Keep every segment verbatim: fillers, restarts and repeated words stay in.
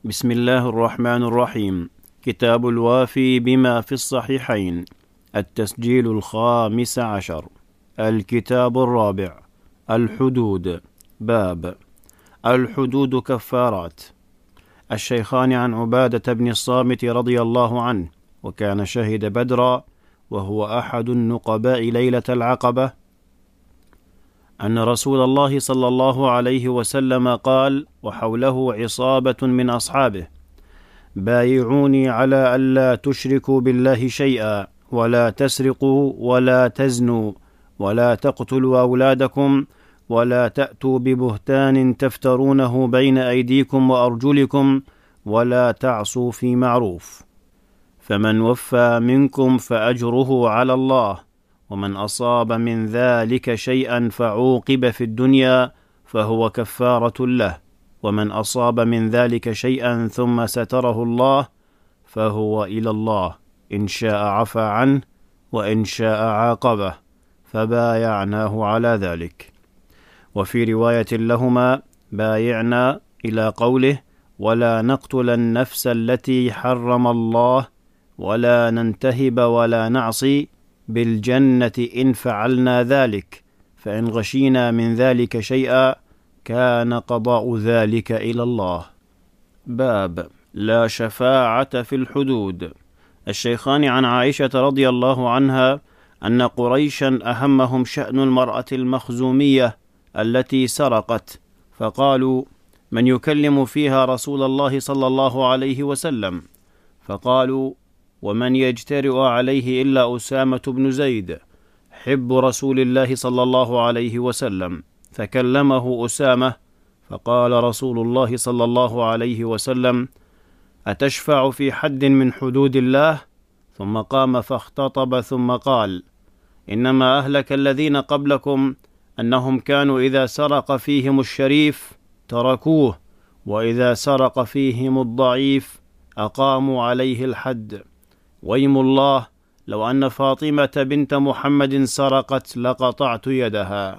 بسم الله الرحمن الرحيم. كتاب الوافي بما في الصحيحين، التسجيل الخامس عشر. الكتاب الرابع، الحدود. باب الحدود كفارات. الشيخان عن عبادة بن الصامت رضي الله عنه، وكان شهد بدرا وهو أحد النقباء ليلة العقبة، أن رسول الله صلى الله عليه وسلم قال وحوله عصابة من أصحابه: بايعوني على ألا تشركوا بالله شيئا، ولا تسرقوا، ولا تزنوا، ولا تقتلوا أولادكم، ولا تأتوا ببهتان تفترونه بين أيديكم وأرجلكم، ولا تعصوا في معروف. فمن وفى منكم فأجره على الله، ومن أصاب من ذلك شيئا فعوقب في الدنيا فهو كفارة له، ومن أصاب من ذلك شيئا ثم ستره الله فهو إلى الله، إن شاء عفى عنه وإن شاء عاقبه، فبايعناه على ذلك. وفي رواية لهما: بايعنا، إلى قوله: ولا نقتل النفس التي حرم الله، ولا ننتهب ولا نعصي، بالجنة إن فعلنا ذلك، فإن غشينا من ذلك شيئا كان قضاء ذلك إلى الله. باب لا شفاعة في الحدود. الشيخان عن عائشة رضي الله عنها أن قريشا أهمهم شأن المرأة المخزومية التي سرقت، فقالوا: من يكلم فيها رسول الله صلى الله عليه وسلم؟ فقالوا: ومن يجترئ عليه إلا أسامة بن زيد حب رسول الله صلى الله عليه وسلم. فكلمه أسامة، فقال رسول الله صلى الله عليه وسلم: أتشفع في حد من حدود الله؟ ثم قام فاختطب ثم قال: إنما أهلك الذين قبلكم أنهم كانوا إذا سرق فيهم الشريف تركوه، وإذا سرق فيهم الضعيف أقاموا عليه الحد. ويم الله لو أن فاطمة بنت محمد سرقت لقطعت يدها.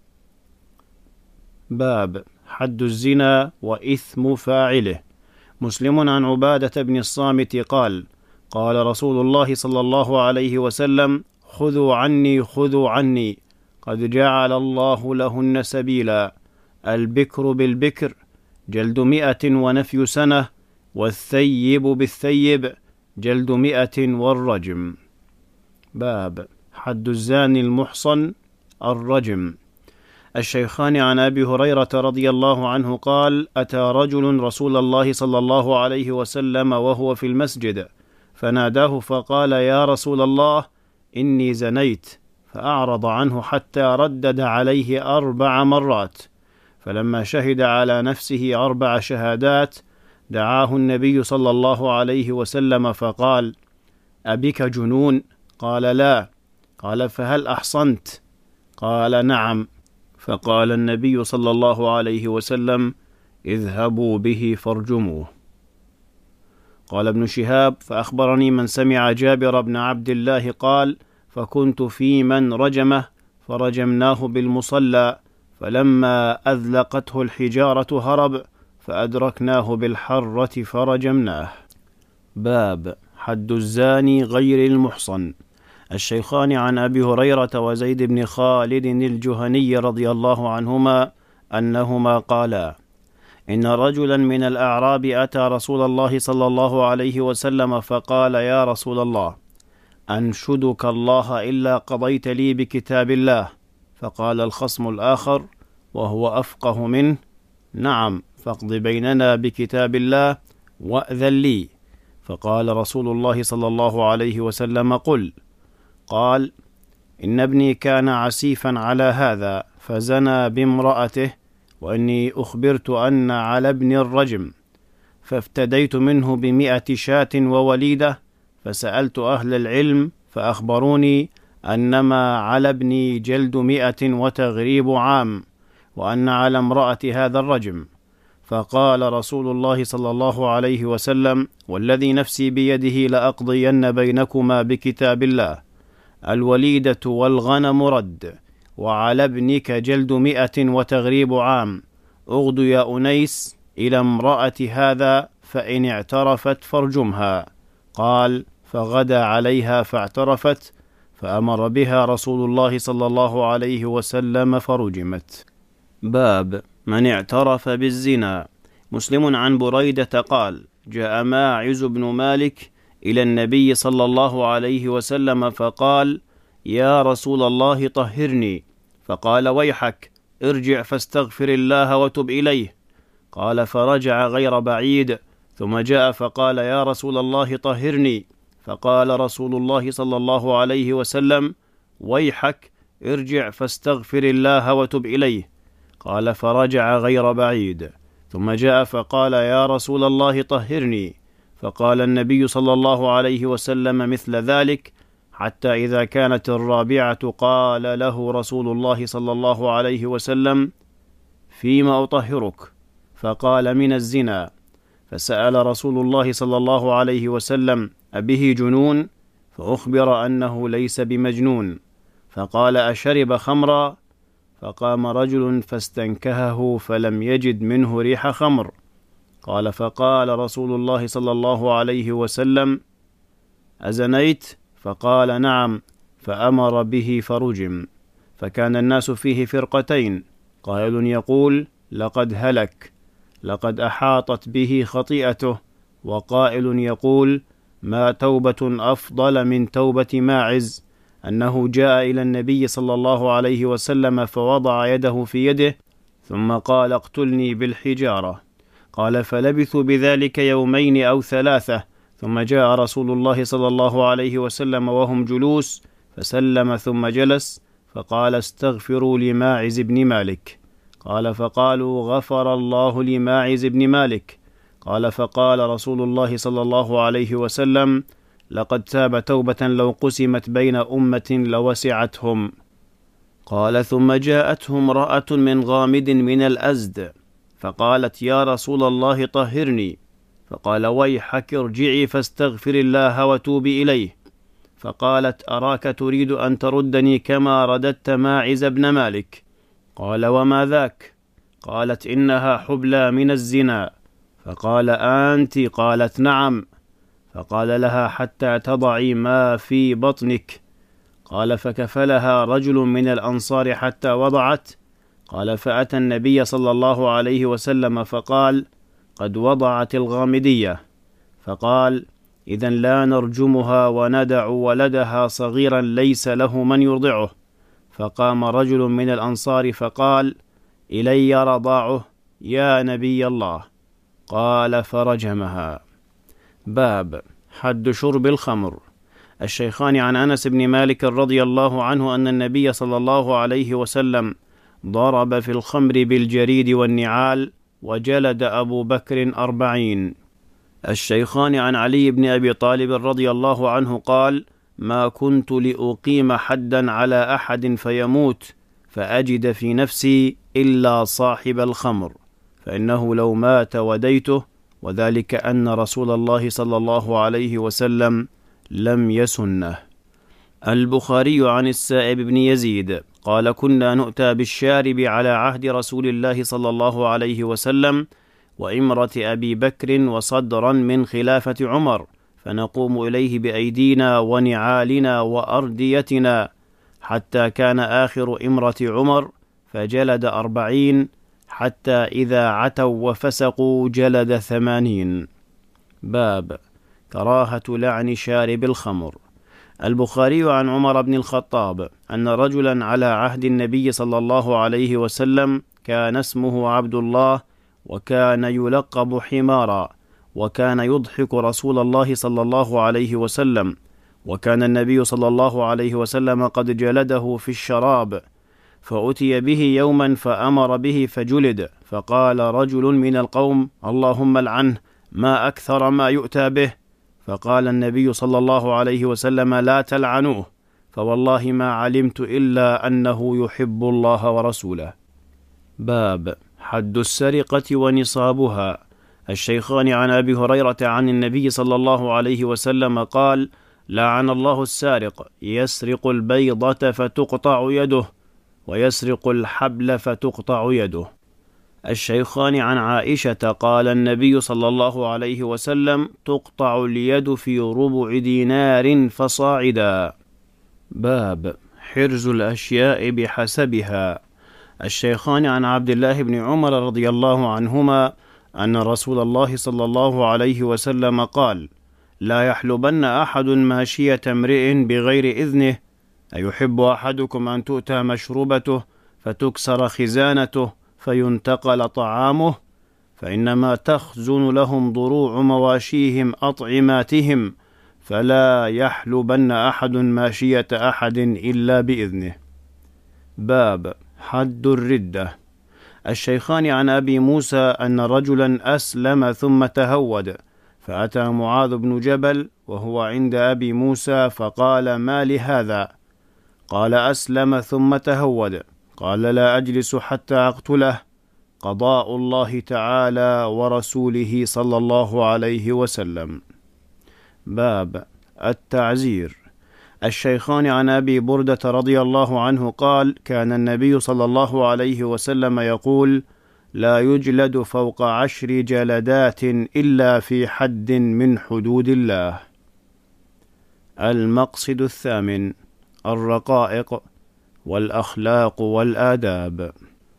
باب حد الزنا وإثم فاعله. مسلم عن عبادة بن الصامت قال: قال رسول الله صلى الله عليه وسلم: خذوا عني خذوا عني، قد جعل الله لهن سبيلا. البكر بالبكر جلد مئة ونفي سنة، والثيب بالثيب جلد مئة والرجم. باب حد الزاني المحصن الرجم. الشيخان عن أبي هريرة رضي الله عنه قال: أتى رجل رسول الله صلى الله عليه وسلم وهو في المسجد، فناداه فقال: يا رسول الله، إني زنيت، فأعرض عنه حتى ردد عليه أربع مرات، فلما شهد على نفسه أربع شهادات دعاه النبي صلى الله عليه وسلم فقال: أبك جنون؟ قال: لا. قال: فهل أحصنت؟ قال: نعم. فقال النبي صلى الله عليه وسلم: اذهبوا به فارجموه. قال ابن شهاب: فأخبرني من سمع جابر بن عبد الله قال: فكنت في من رجمه، فرجمناه بالمصلى، فلما أذلقته الحجارة هرب، فأدركناه بالحرة فرجمناه. باب حد الزاني غير المحصن. الشيخان عن أبي هريرة وزيد بن خالد الجهني رضي الله عنهما أنهما قالا: إن رجلا من الأعراب أتى رسول الله صلى الله عليه وسلم فقال: يا رسول الله، أنشدك الله إلا قضيت لي بكتاب الله. فقال الخصم الآخر وهو أفقه منه: نعم، فاقض بيننا بكتاب الله وأذن لي. فقال رسول الله صلى الله عليه وسلم: قل. قال: إن ابني كان عسيفا على هذا فزنى بامرأته، وإني أخبرت أن على ابن الرجم، فافتديت منه بمئة شاة ووليدة، فسألت أهل العلم فأخبروني أنما على ابني جلد مئة وتغريب عام، وأن على امرأة هذا الرجم. فقال رسول الله صلى الله عليه وسلم: والذي نفسي بيده لأقضين بينكما بكتاب الله، الوليدة والغنم رد، وعلى ابنك جلد مئة وتغريب عام. اغد يا أنيس إلى امرأة هذا فإن اعترفت فارجمها. قال: فغدا عليها فاعترفت، فأمر بها رسول الله صلى الله عليه وسلم فرجمت. باب من اعترف بالزنا. مسلم عن بريدة قال: جاء ماعز بن مالك إلى النبي صلى الله عليه وسلم فقال: يا رسول الله طهرني. فقال: ويحك، ارجع فاستغفر الله وتب إليه. قال: فرجع غير بعيد، ثم جاء فقال: يا رسول الله طهرني. فقال رسول الله صلى الله عليه وسلم: ويحك، ارجع فاستغفر الله وتب إليه. قال: فرجع غير بعيد، ثم جاء فقال: يا رسول الله طهرني. فقال النبي صلى الله عليه وسلم مثل ذلك، حتى إذا كانت الرابعة قال له رسول الله صلى الله عليه وسلم: فيما أطهرك؟ فقال: من الزنا. فسأل رسول الله صلى الله عليه وسلم: أبه جنون؟ فأخبر أنه ليس بمجنون. فقال: أشرب خمرا؟ فقام رجل فاستنكهه فلم يجد منه ريح خمر. قال: فقال رسول الله صلى الله عليه وسلم: أزنيت؟ فقال: نعم. فأمر به فرجم. فكان الناس فيه فرقتين، قائل يقول: لقد هلك، لقد أحاطت به خطيئته، وقائل يقول: ما توبة أفضل من توبة ماعز، أنه جاء إلى النبي صلى الله عليه وسلم فوضع يده في يده ثم قال: اقتلني بالحجارة. قال: فلبثوا بذلك يومين أو ثلاثة، ثم جاء رسول الله صلى الله عليه وسلم وهم جلوس، فسلم ثم جلس، فقال: استغفروا لماعز بن مالك. قال: فقالوا: غفر الله لماعز بن مالك. قال: فقال رسول الله صلى الله عليه وسلم: لقد تاب توبة لو قسمت بين أمة لوسعتهم. قال: ثم جاءته امرأة من غامد من الأزد، فقالت: يا رسول الله طهرني. فقال: ويحك، ارجعي فاستغفر الله وتوبي إليه. فقالت: أراك تريد أن تردني كما رددت ماعز بن مالك. قال: وما ذاك؟ قالت: إنها حبلى من الزنا. فقال: أنت؟ قالت: نعم. فقال لها: حتى تضعي ما في بطنك. قال: فكفلها رجل من الأنصار حتى وضعت. قال: فأتى النبي صلى الله عليه وسلم فقال: قد وضعت الغامدية. فقال: إذن لا نرجمها وندع ولدها صغيرا ليس له من يرضعه. فقام رجل من الأنصار فقال: إلي رضاعه يا نبي الله. قال: فرجمها. باب حد شرب الخمر. الشيخان عن أنس بن مالك رضي الله عنه أن النبي صلى الله عليه وسلم ضرب في الخمر بالجريد والنعال، وجلد أبو بكر أربعين. الشيخان عن علي بن أبي طالب رضي الله عنه قال: ما كنت لأقيم حدا على أحد فيموت فأجد في نفسي إلا صاحب الخمر، فإنه لو مات وديته، وذلك أن رسول الله صلى الله عليه وسلم لم يسنه. البخاري عن السائب بن يزيد قال: كنا نؤتى بالشارب على عهد رسول الله صلى الله عليه وسلم وإمرة أبي بكر وصدرا من خلافة عمر، فنقوم إليه بأيدينا ونعالنا وأرديتنا، حتى كان آخر إمرة عمر فجلد أربعين، حتى إذا عتوا وفسقوا جلد ثمانين. باب كراهة لعن شارب الخمر. البخاري عن عمر بن الخطاب أن رجلا على عهد النبي صلى الله عليه وسلم كان اسمه عبد الله، وكان يلقب حمارا، وكان يضحك رسول الله صلى الله عليه وسلم، وكان النبي صلى الله عليه وسلم قد جلده في الشراب، فأتي به يوما فأمر به فجلد، فقال رجل من القوم: اللهم لعنه، ما أكثر ما يؤتى به. فقال النبي صلى الله عليه وسلم: لا تلعنوه، فوالله ما علمت إلا أنه يحب الله ورسوله. باب حد السرقة ونصابها. الشيخان عن أبي هريرة عن النبي صلى الله عليه وسلم قال: لعن الله السارق، يسرق البيضة فتقطع يده، ويسرق الحبل فتقطع يده. الشيخان عن عائشة قال النبي صلى الله عليه وسلم: تقطع اليد في ربع دينار فصاعدا. باب حرز الأشياء بحسبها. الشيخان عن عبد الله بن عمر رضي الله عنهما أن رسول الله صلى الله عليه وسلم قال: لا يحلبن أحد ماشية امرئ بغير إذنه، أيحب أحدكم أن تؤتى مشروبته فتكسر خزانته فينتقل طعامه، فإنما تخزن لهم ضروع مواشيهم أطعماتهم، فلا يحلبن أحد ماشية أحد إلا بإذنه. باب حد الردة. الشيخان عن أبي موسى أن رجلا أسلم ثم تهود، فأتى معاذ بن جبل وهو عند أبي موسى فقال: ما لهذا؟ قال: أسلم ثم تهود. قال: لا أجلس حتى أقتله، قضاء الله تعالى ورسوله صلى الله عليه وسلم. باب التعزير. الشيخان عن أبي بردة رضي الله عنه قال: كان النبي صلى الله عليه وسلم يقول: لا يجلد فوق عشر جلدات إلا في حد من حدود الله. المقصد الثامن: الرقائق والأخلاق والآداب.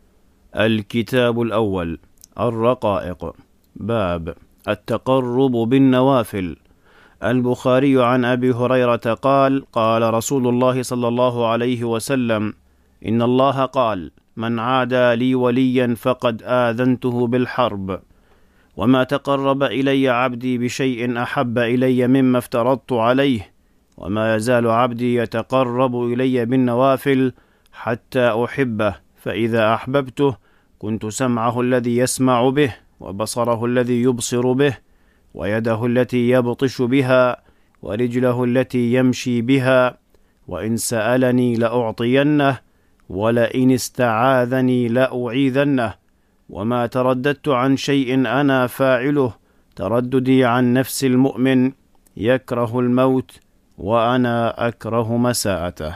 الكتاب الأول: الرقائق. باب التقرب بالنوافل. البخاري عن أبي هريرة قال: قال رسول الله صلى الله عليه وسلم: إن الله قال: من عادى لي وليا فقد آذنته بالحرب، وما تقرب إلي عبدي بشيء أحب إلي مما افترضت عليه، وما يزال عبدي يتقرب إلي بالنوافل حتى أحبه، فإذا أحببته كنت سمعه الذي يسمع به، وبصره الذي يبصر به، ويده التي يبطش بها، ورجله التي يمشي بها، وإن سألني لأعطينه، ولئن استعاذني لأعيذنه، وما ترددت عن شيء أنا فاعله ترددي عن نفس المؤمن، يكره الموت وأنا أكره مساءته.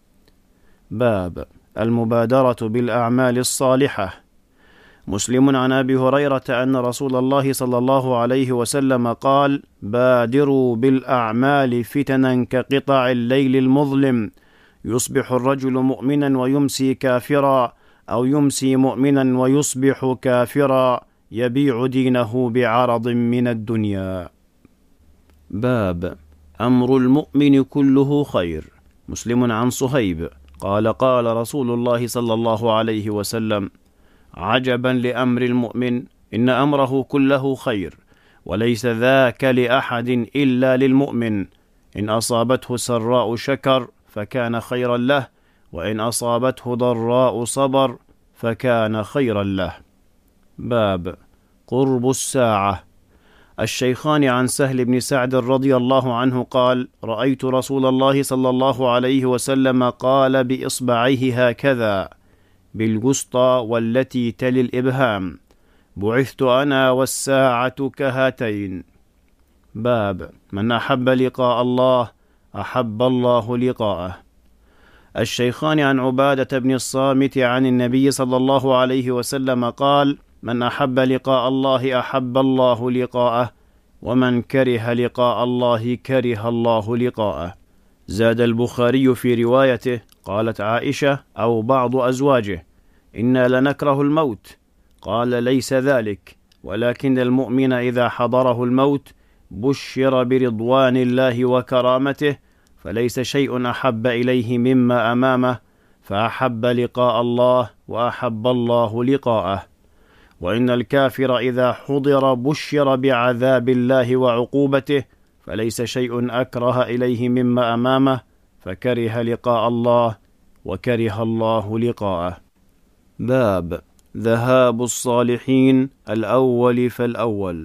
باب المبادرة بالأعمال الصالحة. مسلم عن أبي هريرة أن رسول الله صلى الله عليه وسلم قال: بادروا بالأعمال فتنا كقطع الليل المظلم، يصبح الرجل مؤمنا ويمسي كافرا، أو يمسي مؤمنا ويصبح كافرا، يبيع دينه بعرض من الدنيا. باب أمر المؤمن كله خير. مسلم عن صهيب قال: قال رسول الله صلى الله عليه وسلم: عجبا لأمر المؤمن، إن أمره كله خير، وليس ذاك لأحد إلا للمؤمن، إن أصابته سراء شكر فكان خيرا له، وإن أصابته ضراء صبر فكان خيرا له. باب قرب الساعة. الشيخان عن سهل بن سعد رضي الله عنه قال: رأيت رسول الله صلى الله عليه وسلم قال بإصبعيه هكذا بالوسطى والتي تلي الإبهام: بعثت أنا والساعة كهاتين. باب من أحب لقاء الله أحب الله لقاءه. الشيخان عن عبادة بن الصامت عن النبي صلى الله عليه وسلم قال: من أحب لقاء الله أحب الله لقاءه، ومن كره لقاء الله كره الله لقاءه. زاد البخاري في روايته: قالت عائشة أو بعض أزواجه: إنا لنكره الموت. قال: ليس ذلك، ولكن المؤمن إذا حضره الموت بشر برضوان الله وكرامته، فليس شيء أحب إليه مما أمامه، فأحب لقاء الله وأحب الله لقاءه. وإن الكافر إذا حضر بشر بعذاب الله وعقوبته، فليس شيء أكره إليه مما أمامه، فكره لقاء الله وكره الله لقاءه. باب ذهاب الصالحين الأول فالأول.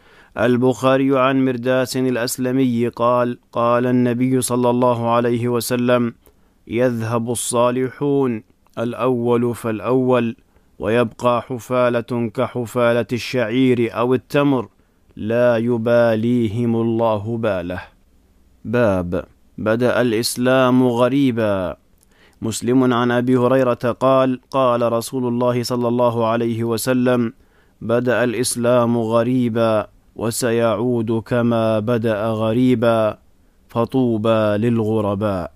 البخاري عن مرداس الأسلمي قال: قال النبي صلى الله عليه وسلم: يذهب الصالحون الأول فالأول، ويبقى حفالة كحفالة الشعير أو التمر، لا يباليهم الله باله. باب بدأ الإسلام غريبا. مسلم عن أبي هريرة قال قال رسول الله صلى الله عليه وسلم: بدأ الإسلام غريبا وسيعود كما بدأ غريبا، فطوبى للغرباء.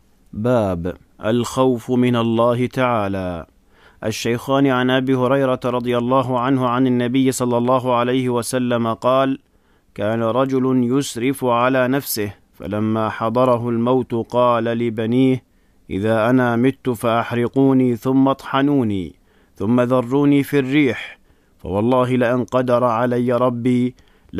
باب الخوف من الله تعالى. الشيخان عن أبي هريرة رضي الله عنه عن النبي صلى الله عليه وسلم قال: كان رجل يسرف على نفسه، فلما حضره الموت قال لبنيه: إذا أنا مت فأحرقوني ثم اطحنوني ثم ذروني في الريح، فوالله لأن قدر علي ربي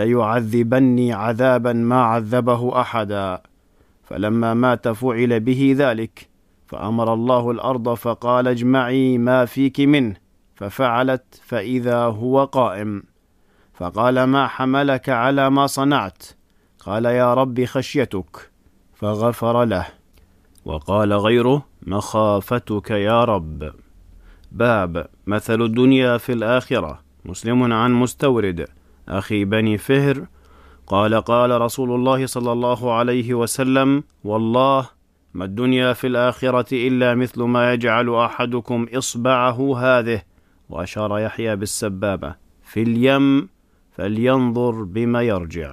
ليعذبني عذابا ما عذبه أحدا. فلما مات فعل به ذلك، فأمر الله الأرض فقال: اجمعي ما فيك منه، ففعلت فإذا هو قائم، فقال: ما حملك على ما صنعت؟ قال: يا رب خشيتك، فغفر له. وقال غيره: مخافتك يا رب. باب مثل الدنيا في الآخرة. مسلم عن مستورد أخي بني فهر قال قال رسول الله صلى الله عليه وسلم: والله ما الدنيا في الآخرة إلا مثل ما يجعل أحدكم إصبعه هذه، وأشار يحيى بالسبابة، في اليم، فلينظر بما يرجع.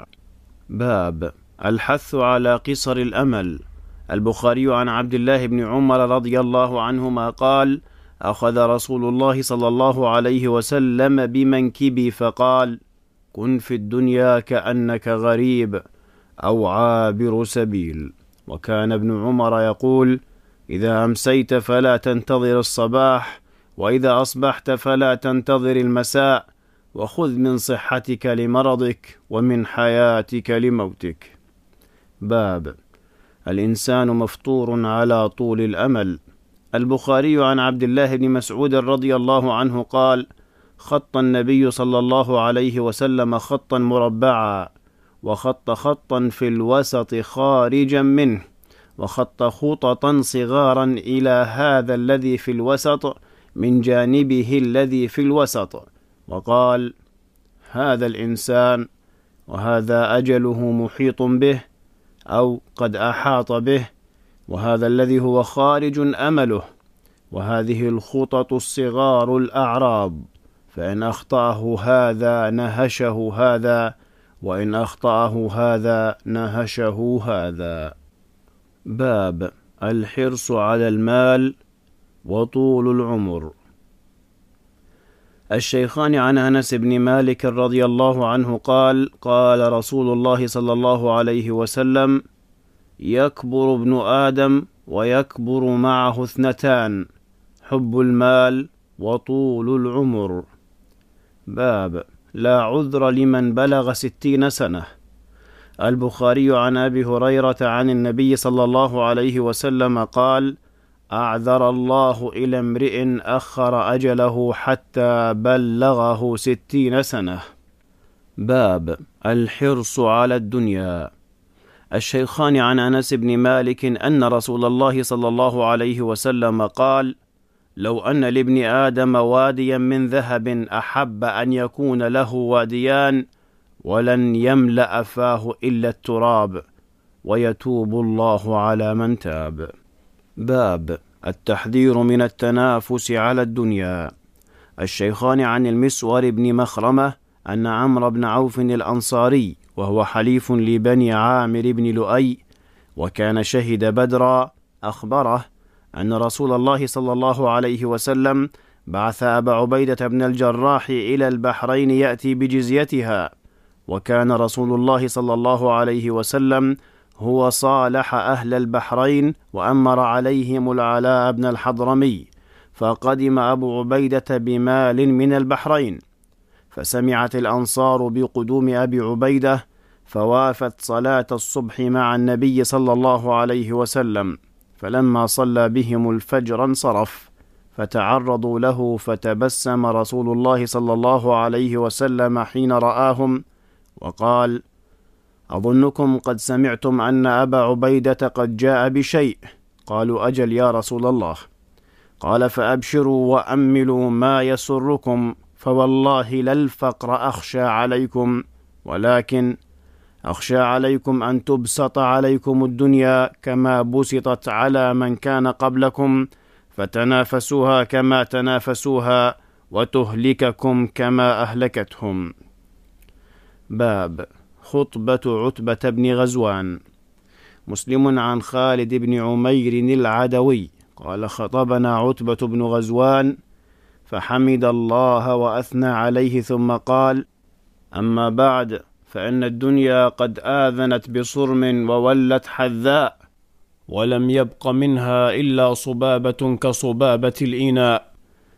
باب الحث على قصر الأمل. البخاري عن عبد الله بن عمر رضي الله عنهما قال: أخذ رسول الله صلى الله عليه وسلم بمنكبي فقال: كن في الدنيا كأنك غريب أو عابر سبيل. وكان ابن عمر يقول: إذا أمسيت فلا تنتظر الصباح، وإذا أصبحت فلا تنتظر المساء، وخذ من صحتك لمرضك ومن حياتك لموتك. باب الإنسان مفطور على طول الأمل. البخاري عن عبد الله بن مسعود رضي الله عنه قال: خط النبي صلى الله عليه وسلم خطا مربعا، وخط خطا في الوسط خارجا منه، وخط خططا صغارا إلى هذا الذي في الوسط من جانبه الذي في الوسط، وقال: هذا الإنسان، وهذا أجله محيط به أو قد أحاط به، وهذا الذي هو خارج أمله، وهذه الخطط الصغار الأعراض، فإن أخطأه هذا نهشه هذا، وإن أخطأه هذا نهشه هذا. باب الحرص على المال وطول العمر. الشيخان عن أنس بن مالك رضي الله عنه قال: قال رسول الله صلى الله عليه وسلم: يكبر ابن آدم ويكبر معه اثنتان: حب المال وطول العمر. باب لا عذر لمن بلغ ستين سنة. البخاري عن أبي هريرة عن النبي صلى الله عليه وسلم قال: أعذر الله إلى امرئ أخر أجله حتى بلغه ستين سنة. باب الحرص على الدنيا. الشيخان عن أنس بن مالك أن رسول الله صلى الله عليه وسلم قال: لو أن لابن آدم واديا من ذهب أحب أن يكون له واديان، ولن يملأ فاه إلا التراب، ويتوب الله على من تاب. باب التحذير من التنافس على الدنيا. الشيخان عن المسور بن مخرمة أن عمرو بن عوف الأنصاري، وهو حليف لبني عامر بن لؤي وكان شهد بدرا، أخبره أن رسول الله صلى الله عليه وسلم بعث أبا عبيدة بن الجراح إلى البحرين يأتي بجزيتها، وكان رسول الله صلى الله عليه وسلم هو صالح أهل البحرين وأمر عليهم العلاء بن الحضرمي، فقدم أبو عبيدة بمال من البحرين، فسمعت الأنصار بقدوم أبي عبيدة، فوافت صلاة الصبح مع النبي صلى الله عليه وسلم، فلما صلى بهم الفجر انصرف، فتعرضوا له، فتبسم رسول الله صلى الله عليه وسلم حين رآهم وقال: أظنكم قد سمعتم أن أبا عبيدة قد جاء بشيء. قالوا: أجل يا رسول الله. قال: فأبشروا وأملوا ما يسركم، فوالله لا الفقر أخشى عليكم، ولكن أخشى عليكم أن تبسط عليكم الدنيا كما بسطت على من كان قبلكم فتنافسوها كما تنافسوها وتهلككم كما أهلكتهم. باب خطبة عتبة بن غزوان. مسلم عن خالد بن عمير العدوي قال خطبنا عتبة بن غزوان فحمد الله وأثنى عليه ثم قال: أما بعد، فإن الدنيا قد آذنت بصرم وولت حذاء، ولم يبق منها إلا صبابة كصبابة الإناء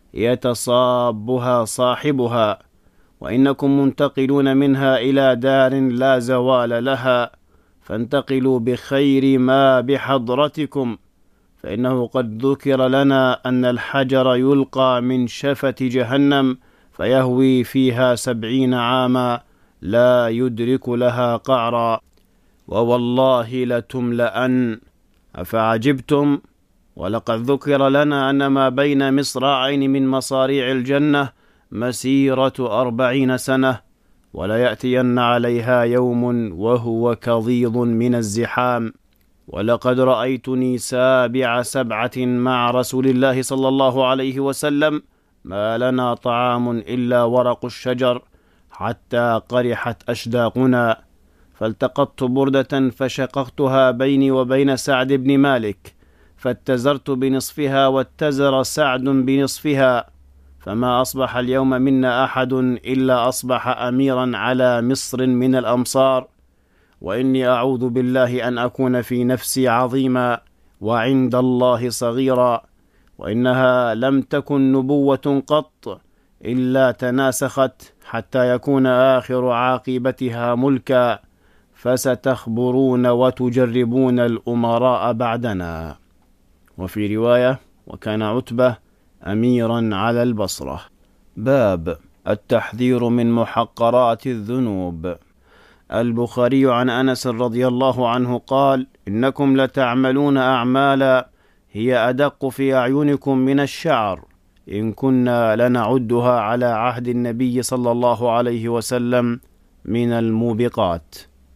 يتصابها صاحبها، وإنكم منتقلون منها إلى دار لا زوال لها، فانتقلوا بخير ما بحضرتكم، فإنه قد ذكر لنا أن الحجر يلقى من شفة جهنم فيهوي فيها سبعين عاما لا يدرك لها قعرا، ووالله لتملأن. أفعجبتم؟ ولقد ذكر لنا أن ما بين مصراعين من مصاريع الجنة مسيرة أربعين سنة، ولا يأتين عليها يوم وهو كظيظ من الزحام. ولقد رأيتني سابع سبعة مع رسول الله صلى الله عليه وسلم، ما لنا طعام إلا ورق الشجر حتى قرحت أشداقنا، فالتقطت بردة فشققتها بيني وبين سعد بن مالك، فاتزرت بنصفها واتزر سعد بنصفها، فما أصبح اليوم منا أحد إلا أصبح أميرا على مصر من الأمصار، وإني أعوذ بالله أن أكون في نفسي عظيما وعند الله صغيرا، وإنها لم تكن نبوة قط إلا تناسخت حتى يكون آخر عاقبتها ملكا، فستخبرون وتجربون الأمراء بعدنا. وفي رواية: وكان عتبة أميرا على البصرة. باب التحذير من محقرات الذنوب. البخاري عن أنس رضي الله عنه قال: إنكم لتعملون أعمالا هي أدق في أعينكم من الشعر، إن كنا لنعدها على عهد النبي صلى الله عليه وسلم من الموبقات.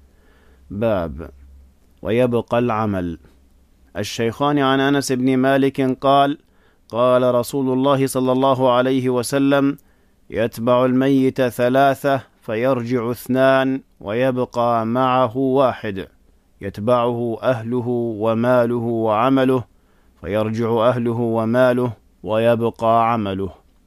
باب ويبقى العمل. الشيخان عن أنس بن مالك قال: قال رسول الله صلى الله عليه وسلم: يتبع الميت ثلاثة فيرجع اثنان ويبقى معه واحد، يتبعه أهله وماله وعمله، فيرجع أهله وماله ويبقى عمله.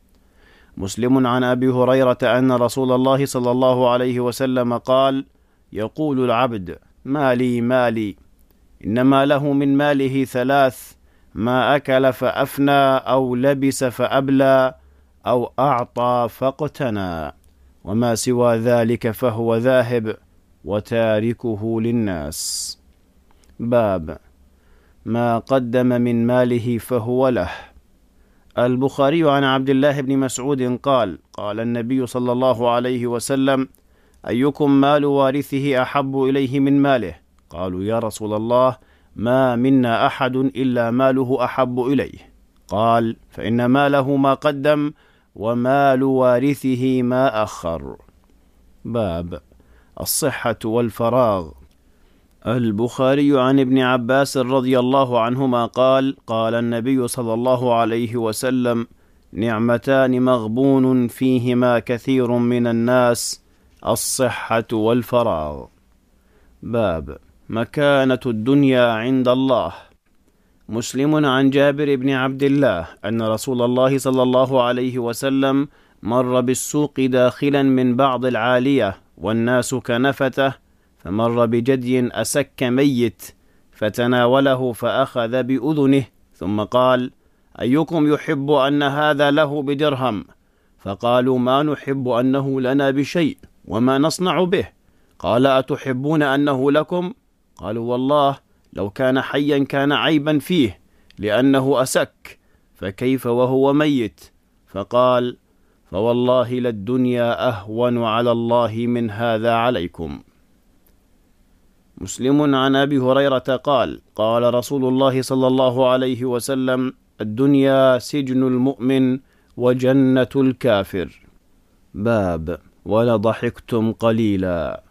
مسلم عن أبي هريرة أن رسول الله صلى الله عليه وسلم قال: يقول العبد: مالي مالي، إنما له من ماله ثلاث: ما أكل فأفنى، أو لبس فأبلى، أو أعطى فاقتنى، وما سوى ذلك فهو ذاهب وتاركه للناس. باب ما قدم من ماله فهو له. البخاري عن عبد الله بن مسعود قال: قال النبي صلى الله عليه وسلم: أيكم مال وارثه أحب إليه من ماله؟ قالوا: يا رسول الله، ما منا أحد إلا ماله أحب إليه. قال: فإن ماله ما قدم، ومال وارثه ما أخر. باب الصحة والفراغ. البخاري عن ابن عباس رضي الله عنهما قال: قال النبي صلى الله عليه وسلم: نعمتان مغبون فيهما كثير من الناس، الصحة والفراغ. باب مكانة الدنيا عند الله. مسلم عن جابر بن عبد الله أن رسول الله صلى الله عليه وسلم مر بالسوق داخلا من بعض العالية والناس كنفته، فمر بجدي أسك ميت فتناوله فأخذ بأذنه، ثم قال: أيكم يحب أن هذا له بدرهم؟ فقالوا: ما نحب أنه لنا بشيء، وما نصنع به؟ قال: أتحبون أنه لكم؟ قالوا: والله لو كان حيا كان عيبا فيه لأنه أسك، فكيف وهو ميت؟ فقال: فوالله للدنيا أهون على الله من هذا عليكم. مسلم عن أبي هريرة قال: قال رسول الله صلى الله عليه وسلم: الدنيا سجن المؤمن وجنة الكافر. باب ولضحكتم قليلا.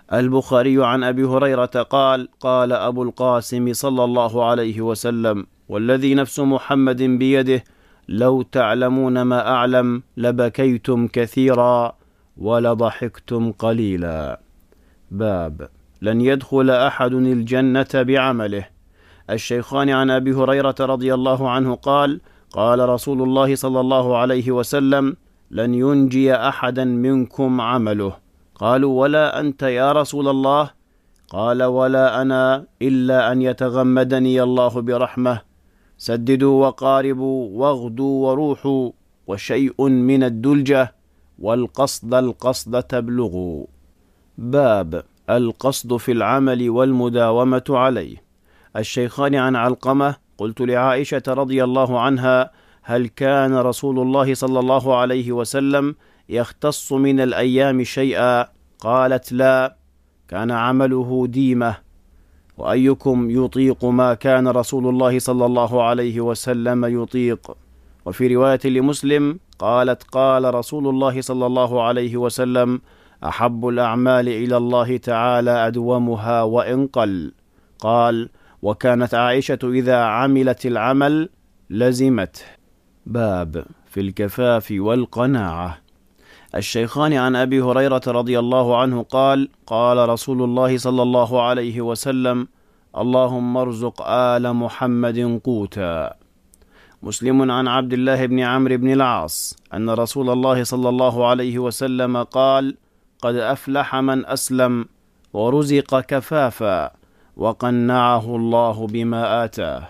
البخاري عن أبي هريرة قال: قال أبو القاسم صلى الله عليه وسلم: والذي نفس محمد بيده لو تعلمون ما أعلم لبكيتم كثيرا ولضحكتم قليلا. باب لن يدخل أحد الجنة بعمله. الشيخان عن أبي هريرة رضي الله عنه قال: قال رسول الله صلى الله عليه وسلم: لن ينجي أحدا منكم عمله. قالوا: ولا أنت يا رسول الله؟ قال: ولا أنا إلا أن يتغمدني الله برحمة. سددوا وقاربوا واغدوا وروحوا، وشيء من الدلجة، والقصد القصد تبلغوا. باب القصد في العمل والمداومة عليه. الشيخان عن علقمة: قلت لعائشة رضي الله عنها: هل كان رسول الله صلى الله عليه وسلم يختص من الأيام شيئا؟ قالت: لا، كان عمله ديمة. وأيكم يطيق ما كان رسول الله صلى الله عليه وسلم يطيق؟ وفي رواية لمسلم قالت: قال رسول الله صلى الله عليه وسلم: أحب الأعمال إلى الله تعالى أدومها وإن قل. قال: وكانت عائشة إذا عملت العمل لزمته. باب في الكفاف والقناعة. الشيخان عن أبي هريرة رضي الله عنه قال: قال رسول الله صلى الله عليه وسلم: اللهم ارزق آل محمد قوتا. مسلم عن عبد الله بن عمرو بن العاص أن رسول الله صلى الله عليه وسلم قال: قد أفلح من أسلم ورزق كفافا وقنعه الله بما آتاه.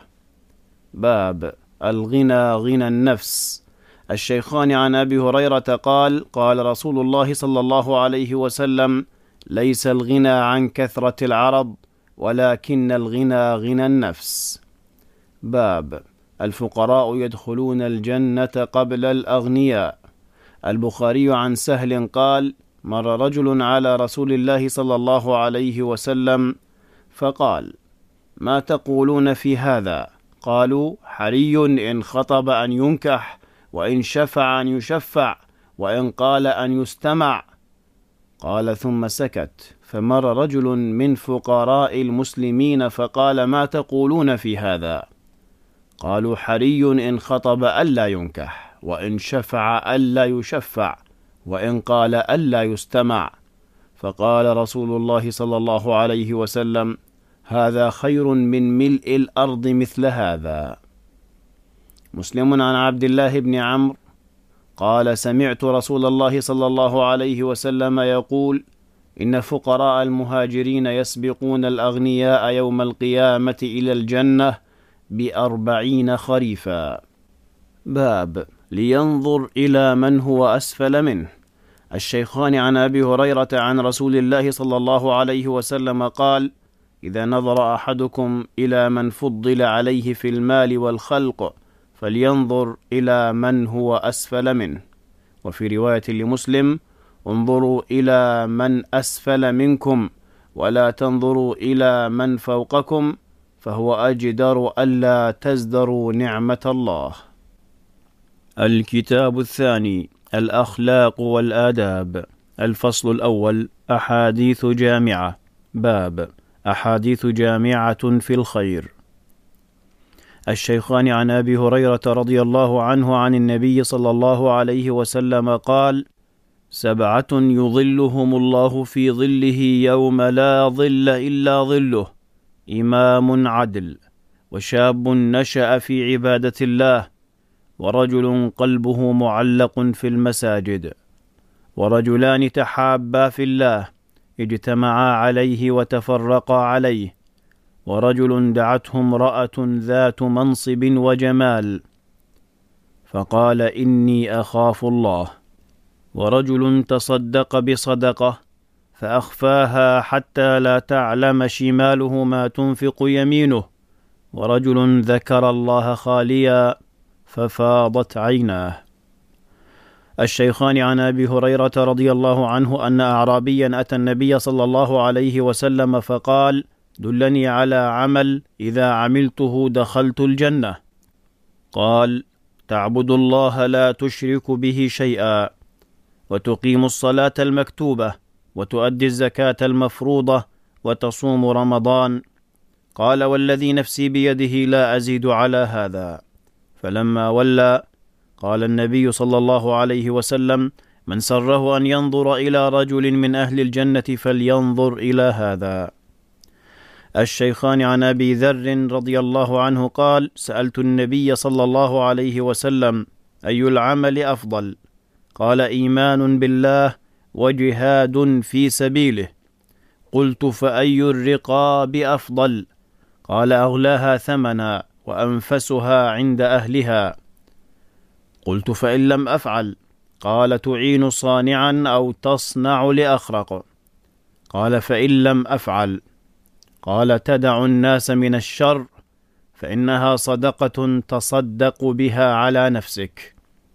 باب الغنى غنى النفس. الشيخان عن أبي هريرة قال: قال رسول الله صلى الله عليه وسلم: ليس الغنى عن كثرة العرض، ولكن الغنى غنى النفس. باب الفقراء يدخلون الجنة قبل الأغنياء. البخاري عن سهل قال: مر رجل على رسول الله صلى الله عليه وسلم فقال: ما تقولون في هذا؟ قالوا: حري إن خطب أن ينكح، وإن شفع أن يشفع، وإن قال أن يستمع. قال ثم سكت. فمر رجل من فقراء المسلمين فقال: ما تقولون في هذا؟ قالوا: حري إن خطب ألا ينكح، وإن شفع ألا يشفع، وإن قال ألا يستمع. فقال رسول الله صلى الله عليه وسلم: هذا خير من ملء الأرض مثل هذا. مسلم عن عبد الله بن عمرو قال: سمعت رسول الله صلى الله عليه وسلم يقول: إن فقراء المهاجرين يسبقون الأغنياء يوم القيامة إلى الجنة بأربعين خريفا. باب لينظر إلى من هو أسفل منه. الشيخان عن أبي هريرة عن رسول الله صلى الله عليه وسلم قال: إذا نظر أحدكم إلى من فضل عليه في المال والخلق فلينظر إلى من هو أسفل منه. وفي رواية لمسلم: انظروا إلى من أسفل منكم ولا تنظروا إلى من فوقكم، فهو أجدر ألا تزدروا نعمة الله. الكتاب الثاني: الأخلاق والآداب. الفصل الأول: أحاديث جامعة. باب أحاديث جامعة في الخير. الشيخان عن أبي هريرة رضي الله عنه عن النبي صلى الله عليه وسلم قال: سبعة يظلهم الله في ظله يوم لا ظل إلا ظله: إمام عدل، وشاب نشأ في عبادة الله، ورجل قلبه معلق في المساجد، ورجلان تحابا في الله اجتمعا عليه وتفرقا عليه، ورجل دعته امرأة ذات منصب وجمال فقال: إني أخاف الله، ورجل تصدق بصدقة فأخفاها حتى لا تعلم شماله ما تنفق يمينه، ورجل ذكر الله خاليا ففاضت عيناه. الشيخان عن أبي هريرة رضي الله عنه أن أعرابيا أتى النبي صلى الله عليه وسلم فقال: دلني على عمل إذا عملته دخلت الجنة. قال: تعبد الله لا تشرك به شيئا، وتقيم الصلاة المكتوبة، وتؤدي الزكاة المفروضة وتصوم رمضان. قال: والذي نفسي بيده لا أزيد على هذا. فلما ولى قال النبي صلى الله عليه وسلم: من سره أن ينظر إلى رجل من أهل الجنة فلينظر إلى هذا. الشيخان عن أبي ذر رضي الله عنه قال: سألت النبي صلى الله عليه وسلم: أي العمل أفضل؟ قال: إيمان بالله وجهاد في سبيله. قلت: فأي الرقاب أفضل؟ قال: أغلاها ثمنا وأنفسها عند أهلها. قلت: فإن لم أفعل؟ قال: تعين صانعا أو تصنع لأخرق. قال: فإن لم أفعل؟ قال: تدع الناس من الشر فإنها صدقة تصدق بها على نفسك.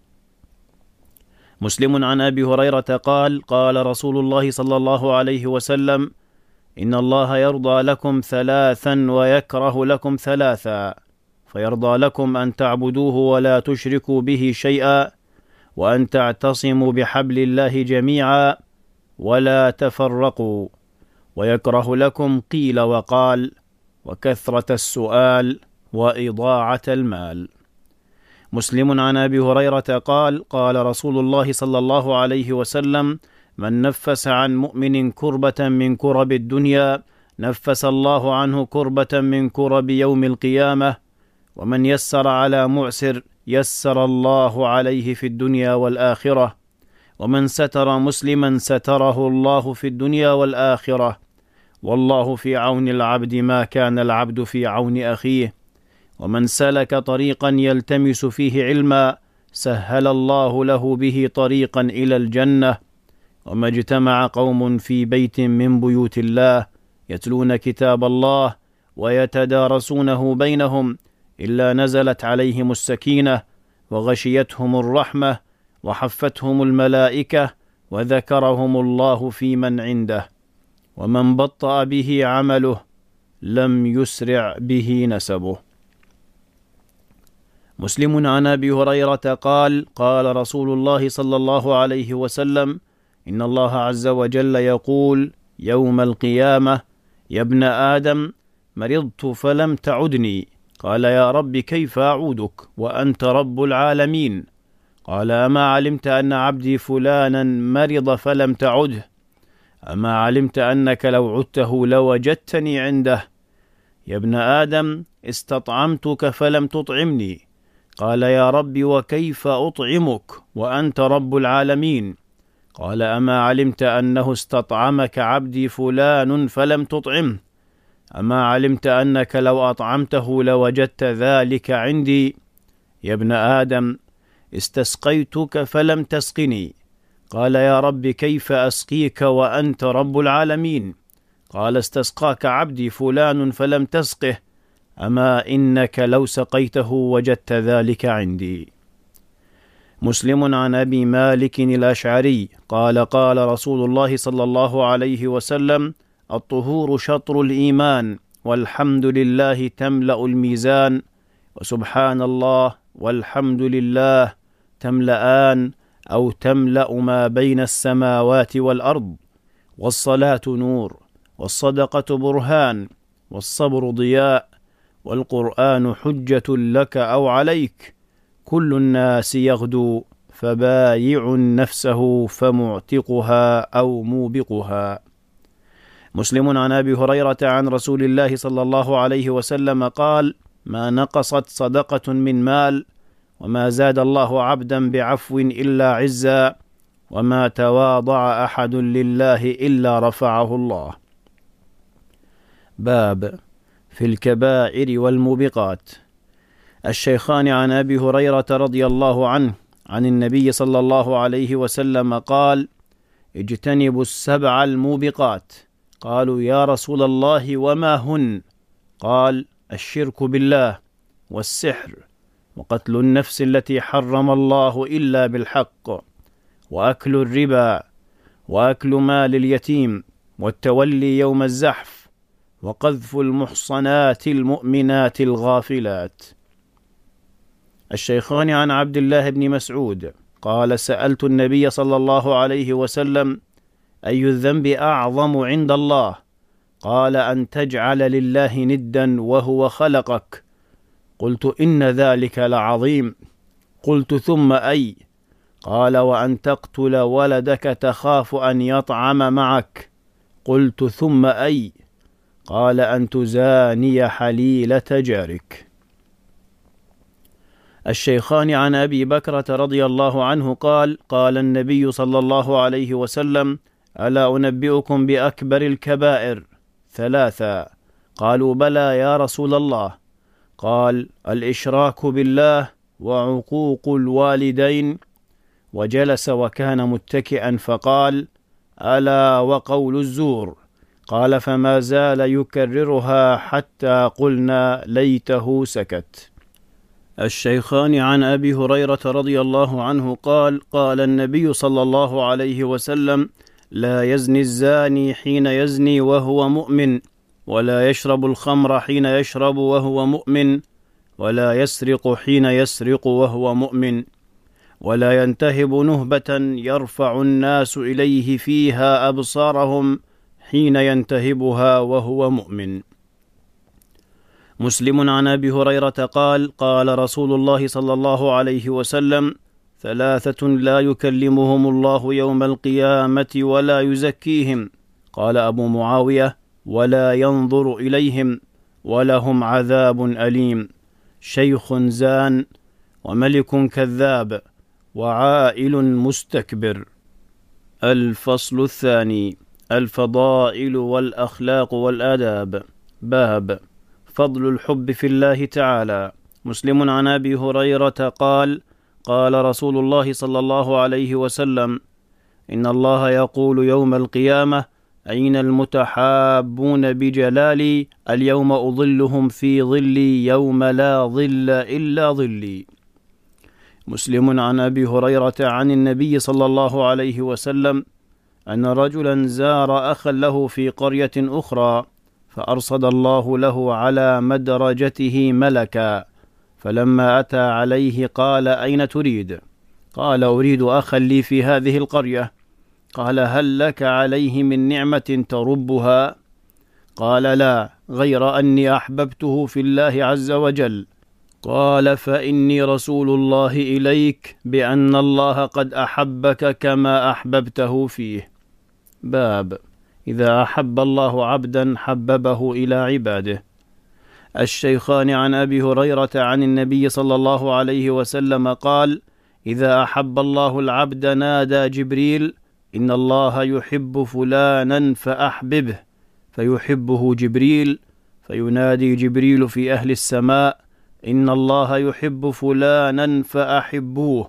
مسلم عن أبي هريرة قال: قال رسول الله صلى الله عليه وسلم: إن الله يرضى لكم ثلاثا ويكره لكم ثلاثا، فيرضى لكم أن تعبدوه ولا تشركوا به شيئا، وأن تعتصموا بحبل الله جميعا ولا تفرقوا، ويكره لكم قيل وقال وكثرة السؤال وإضاعة المال. مسلم عن أبي هريرة قال: قال رسول الله صلى الله عليه وسلم: من نفس عن مؤمن كربة من كرب الدنيا نفس الله عنه كربة من كرب يوم القيامة، ومن يسر على معسر يسر الله عليه في الدنيا والآخرة، ومن ستر مسلما ستره الله في الدنيا والآخرة، والله في عون العبد ما كان العبد في عون أخيه، ومن سلك طريقا يلتمس فيه علما سهل الله له به طريقا إلى الجنة. وما اجتمع قوم في بيت من بيوت الله يتلون كتاب الله ويتدارسونه بينهم إلا نزلت عليهم السكينة وغشيتهم الرحمة وحفتهم الملائكة وذكرهم الله في من عنده، ومن بطأ به عمله لم يسرع به نسبه. مسلم عن أبي هريرة قال: قال رسول الله صلى الله عليه وسلم: إن الله عز وجل يقول يوم القيامة: يا ابن آدم مرضت فلم تعدني. قال: يا رب كيف أعودك وأنت رب العالمين؟ قال: أما علمت أن عبدي فلانا مرض فلم تعده؟ أما علمت أنك لو عدته لوجدتني عنده؟ يا ابن آدم استطعمتك فلم تطعمني. قال: يا رب وكيف أطعمك وأنت رب العالمين؟ قال: أما علمت أنه استطعمك عبدي فلان فلم تطعمه؟ أما علمت أنك لو أطعمته لوجدت ذلك عندي؟ يا ابن آدم استسقيتك فلم تسقني. قال: يا رب كيف أسقيك وأنت رب العالمين؟ قال: استسقاك عبدي فلان فلم تسقه، أما إنك لو سقيته وجدت ذلك عندي. مسلم عن أبي مالك الأشعري قال: قال رسول الله صلى الله عليه وسلم: الطهور شطر الإيمان، والحمد لله تملأ الميزان، وسبحان الله والحمد لله تملأان أو تملأ ما بين السماوات والأرض، والصلاة نور، والصدقة برهان، والصبر ضياء، والقرآن حجة لك أو عليك، كل الناس يغدو فبايع نفسه فمعتقها أو موبقها. مسلم عن أبي هريرة عن رسول الله صلى الله عليه وسلم قال: ما نقصت صدقة من مال، وما زاد الله عبدا بعفو إلا عزا، وما تواضع أحد لله إلا رفعه الله. باب في الكبائر والموبقات. الشيخان عن أبي هريرة رضي الله عنه عن النبي صلى الله عليه وسلم قال: اجتنبوا السبع الموبقات. قالوا: يا رسول الله وما هن؟ قال: الشرك بالله، والسحر، وقتل النفس التي حرم الله إلا بالحق، وأكل الربا، وأكل مال اليتيم، والتولي يوم الزحف، وقذف المحصنات المؤمنات الغافلات. الشيخان عن عبد الله بن مسعود قال: سألت النبي صلى الله عليه وسلم: أي الذنب أعظم عند الله؟ قال: أن تجعل لله ندا وهو خلقك. قلت: إن ذلك لعظيم. قلت: ثم أي؟ قال: وأن تقتل ولدك تخاف أن يطعم معك. قلت: ثم أي؟ قال: أن تزاني حليلة جارك. الشيخان عن أبي بكرة رضي الله عنه قال: قال النبي صلى الله عليه وسلم: ألا أنبئكم بأكبر الكبائر؟ ثلاثة. قالوا: بلى يا رسول الله. قال: الإشراك بالله، وعقوق الوالدين. وجلس وكان متكئا فقال: ألا وقول الزور. قال: فما زال يكررها حتى قلنا ليته سكت. الشيخان عن أبي هريرة رضي الله عنه قال: قال النبي صلى الله عليه وسلم: لا يزني الزاني حين يزني وهو مؤمن، ولا يشرب الخمر حين يشرب وهو مؤمن، ولا يسرق حين يسرق وهو مؤمن، ولا ينتهب نهبة يرفع الناس إليه فيها أبصارهم حين ينتهبها وهو مؤمن. مسلم عن أبي هريرة قال: قال رسول الله صلى الله عليه وسلم: ثلاثة لا يكلمهم الله يوم القيامة ولا يزكيهم. قال أبو معاوية: ولا ينظر إليهم، ولهم عذاب أليم: شيخ زان، وملك كذاب، وعائل مستكبر. الفصل الثاني: الفضائل والأخلاق والآداب. باب فضل الحب في الله تعالى. مسلم عن أبي هريرة قال: قال رسول الله صلى الله عليه وسلم: إن الله يقول يوم القيامة: أين المتحابون بجلالي؟ اليوم أظلهم في ظلي يوم لا ظل إلا ظلي. مسلم عن أبي هريرة عن النبي صلى الله عليه وسلم أن رجلا زار أخا له في قرية أخرى، فأرصد الله له على مدرجته ملكا، فلما أتى عليه قال: أين تريد؟ قال: أريد أخا لي في هذه القرية. قال: هل لك عليه من نعمة تربها؟ قال: لا، غير أني أحببته في الله عز وجل. قال: فإني رسول الله إليك بأن الله قد أحبك كما أحببته فيه. باب إذا أحب الله عبدا حببه إلى عباده. الشيخان عن أبي هريرة عن النبي صلى الله عليه وسلم قال: إذا أحب الله العبد نادى جبريل: إن الله يحب فلانا فأحببه، فيحبه جبريل، فينادي جبريل في أهل السماء: إن الله يحب فلانا فأحبوه،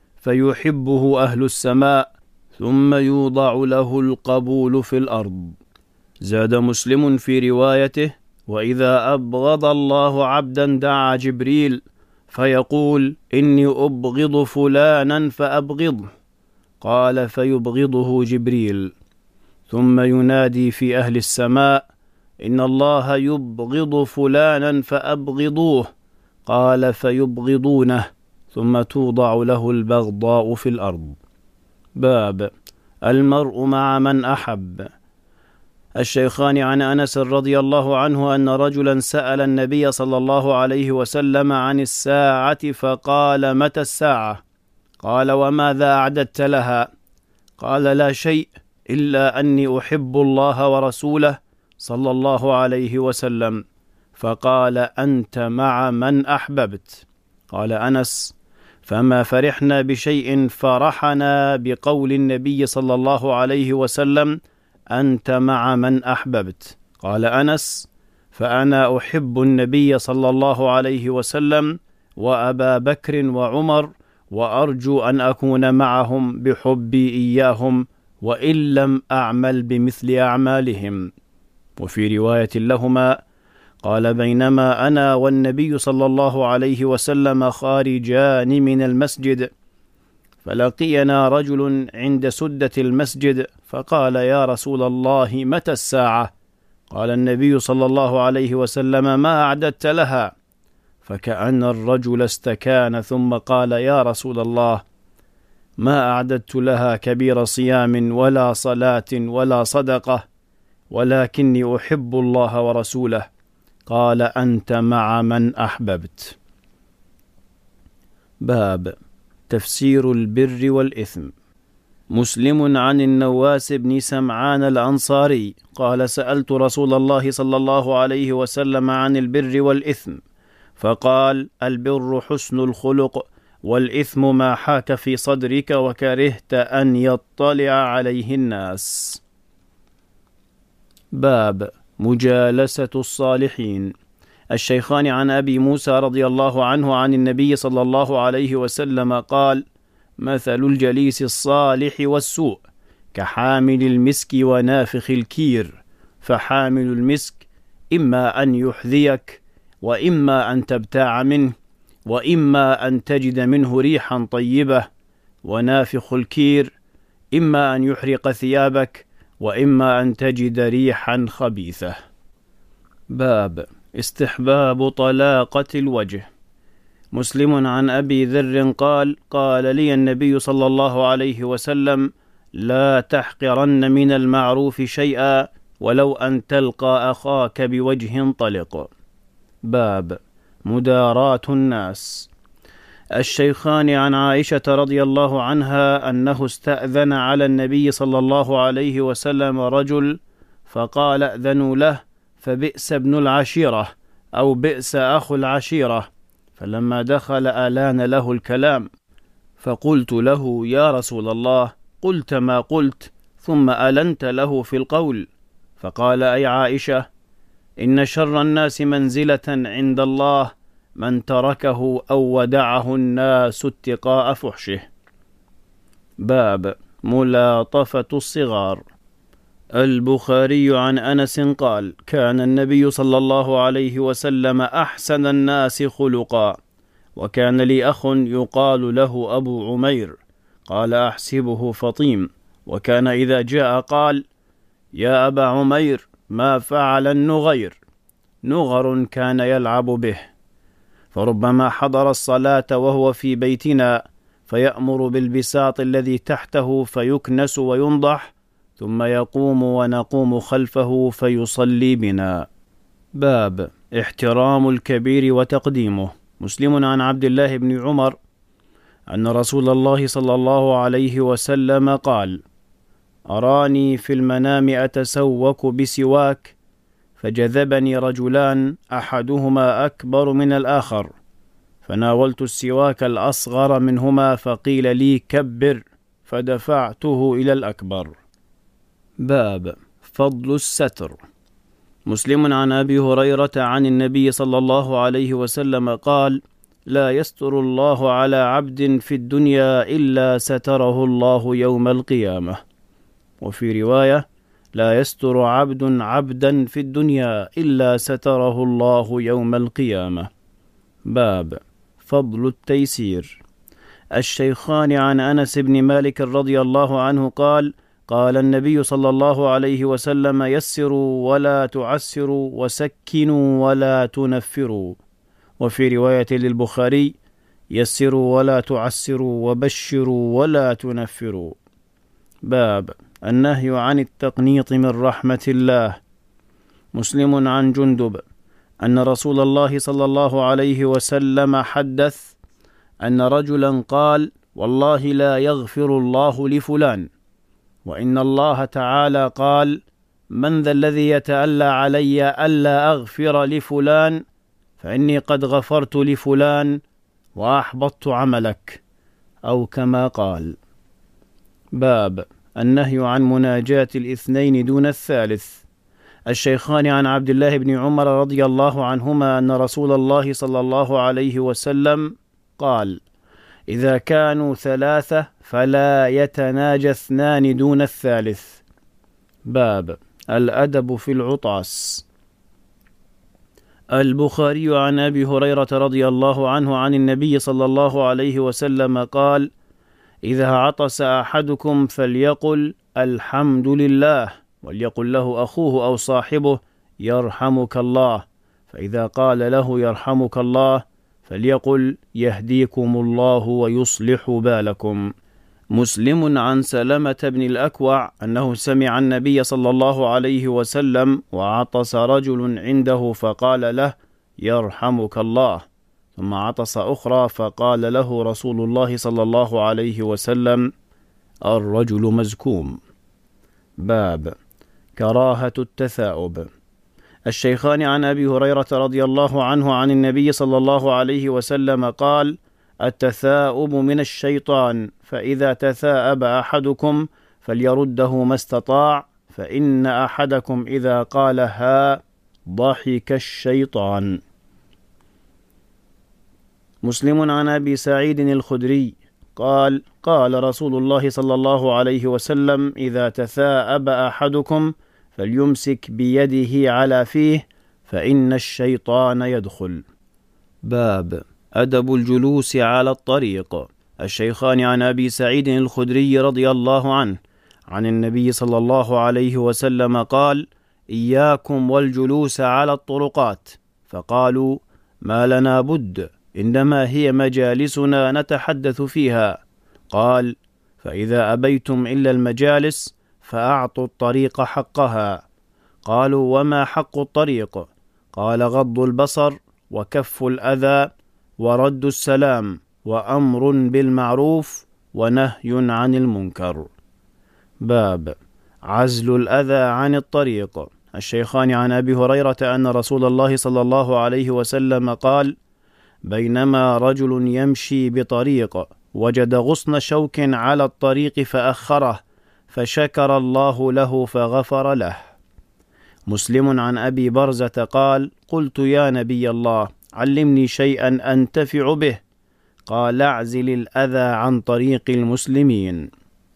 فيحبه أهل السماء، ثم يوضع له القبول في الأرض. زاد مسلم في روايته: وإذا أبغض الله عبدا دعا جبريل فيقول: إني أبغض فلانا فأبغضه. قال: فيبغضه جبريل، ثم ينادي في أهل السماء: إن الله يبغض فلانا فأبغضوه. قال: فيبغضونه، ثم توضع له البغضاء في الأرض. باب المرء مع من أحب. الشيخان عن أنس رضي الله عنه أن رجلا سأل النبي صلى الله عليه وسلم عن الساعة فقال: متى الساعة؟ قال: وماذا أعددت لها؟ قال: لا شيء، إلا أني أحب الله ورسوله صلى الله عليه وسلم. فقال: أنت مع من أحببت. قال أنس: فما فرحنا بشيء فرحنا بقول النبي صلى الله عليه وسلم: أنت مع من أحببت. قال أنس: فأنا أحب النبي صلى الله عليه وسلم وأبا بكر وعمر، وأرجو أن أكون معهم بحبي إياهم، وإن لم أعمل بمثل أعمالهم. وفي رواية لهما قال: بينما أنا والنبي صلى الله عليه وسلم خارجان من المسجد، فلقينا رجل عند سدة المسجد فقال: يا رسول الله، متى الساعة؟ قال النبي صلى الله عليه وسلم: ما أعددت لها؟ فكأن الرجل استكان ثم قال: يا رسول الله، ما أعددت لها كبير صيام ولا صلاة ولا صدقة، ولكني أحب الله ورسوله. قال: أنت مع من أحببت. باب تفسير البر والإثم. مسلم عن النواس بن سمعان الأنصاري قال: سألت رسول الله صلى الله عليه وسلم عن البر والإثم، فقال: البر حسن الخلق، والإثم ما حاك في صدرك وكرهت أن يطلع عليه الناس. باب مجالسة الصالحين. الشيخان عن أبي موسى رضي الله عنه عن النبي صلى الله عليه وسلم قال: مثل الجليس الصالح والسوء كحامل المسك ونافخ الكير، فحامل المسك إما أن يحذيك، وإما أن تبتاع منه، وإما أن تجد منه ريحا طيبة، ونافخ الكير إما أن يحرق ثيابك، وإما أن تجد ريحا خبيثة. باب استحباب طلاقة الوجه. مسلم عن أبي ذر قال: قال لي النبي صلى الله عليه وسلم: لا تحقرن من المعروف شيئا ولو أن تلقى أخاك بوجه طلق. باب مداراة الناس. الشيخان عن عائشة رضي الله عنها أنه استأذن على النبي صلى الله عليه وسلم رجل، فقال: أذنوا له، فبئس ابن العشيرة أو بئس أخو العشيرة. فلما دخل آلان له الكلام، فقلت له: يا رسول الله، قلت ما قلت، ثم ألنت له في القول. فقال: أي عائشة، إن شر الناس منزلة عند الله من تركه أو ودعه الناس اتقاء فحشه. باب ملاطفة الصغار. البخاري عن أنس قال: كان النبي صلى الله عليه وسلم أحسن الناس خلقا، وكان لي أخ يقال له أبو عمير، قال: أحسبه فطيم، وكان إذا جاء قال: يا أبا عمير، ما فعل النغير؟ نغر كان يلعب به. فربما حضر الصلاة وهو في بيتنا، فيأمر بالبساط الذي تحته فيكنس وينضح، ثم يقوم ونقوم خلفه فيصلي بنا. باب احترام الكبير وتقديمه. مسلم عن عبد الله بن عمر أن رسول الله صلى الله عليه وسلم قال: أراني في المنام أتسوك بسواك، فجذبني رجلان أحدهما أكبر من الآخر، فناولت السواك الأصغر منهما، فقيل لي: كبر، فدفعته إلى الأكبر. باب فضل الستر. مسلم عن أبي هريرة عن النبي صلى الله عليه وسلم قال: لا يستر الله على عبد في الدنيا إلا ستره الله يوم القيامة. وفي رواية: لا يستر عبد عبدا في الدنيا إلا ستره الله يوم القيامة. باب فضل التيسير. الشيخان عن أنس بن مالك رضي الله عنه قال: قال النبي صلى الله عليه وسلم: يسروا ولا تعسروا، وسكنوا ولا تنفروا. وفي رواية للبخاري: يسروا ولا تعسروا، وبشروا ولا تنفروا. باب النهي عن التقنيط من رحمة الله. مسلم عن جندب أن رسول الله صلى الله عليه وسلم حدث أن رجلا قال: والله لا يغفر الله لفلان، وإن الله تعالى قال: من ذا الذي يتألى علي ألا أغفر لفلان، فإني قد غفرت لفلان وأحبطت عملك، أو كما قال. باب النهي عن مناجاة الاثنين دون الثالث. الشيخان عن عبد الله بن عمر رضي الله عنهما أن رسول الله صلى الله عليه وسلم قال: إذا كانوا ثلاثة فلا يتناجى اثنان دون الثالث. باب الأدب في العطاس. البخاري عن أبي هريرة رضي الله عنه عن النبي صلى الله عليه وسلم قال: إذا عطس أحدكم فليقل: الحمد لله، وليقل له أخوه أو صاحبه: يرحمك الله. فإذا قال له: يرحمك الله، فليقل: يهديكم الله ويصلح بالكم. مسلم عن سلمة بن الأكوع أنه سمع النبي صلى الله عليه وسلم وعطس رجل عنده فقال له: يرحمك الله، ثم عطس أخرى فقال له رسول الله صلى الله عليه وسلم: الرجل مزكوم. باب كراهة التثاؤب. الشيخان عن أبي هريرة رضي الله عنه عن النبي صلى الله عليه وسلم قال: التثاؤب من الشيطان، فإذا تثاءب أحدكم فليرده ما استطاع، فإن أحدكم إذا قال ها ضحك الشيطان. مسلم عن أبي سعيد الخدري قال: قال رسول الله صلى الله عليه وسلم: إذا تثاءب أحدكم فليمسك بيده على فيه، فإن الشيطان يدخل. باب أدب الجلوس على الطريق. الشيخان عن أبي سعيد الخدري رضي الله عنه عن النبي صلى الله عليه وسلم قال: إياكم والجلوس على الطرقات، فقالوا: ما لنا بد، إنما هي مجالسنا نتحدث فيها. قال: فإذا أبيتم إلا المجالس فأعطوا الطريق حقها. قالوا: وما حق الطريق؟ قال: غض البصر، وكف الأذى، ورد السلام، وأمر بالمعروف، ونهي عن المنكر. باب عزل الأذى عن الطريق. الشيخان عن أبي هريرة أن رسول الله صلى الله عليه وسلم قال: بينما رجل يمشي بطريق وجد غصن شوك على الطريق فأخره، فشكر الله له فغفر له. مسلم عن أبي برزة قال: قلت يا نبي الله، علمني شيئا أنتفع به. قال: اعزل الأذى عن طريق المسلمين.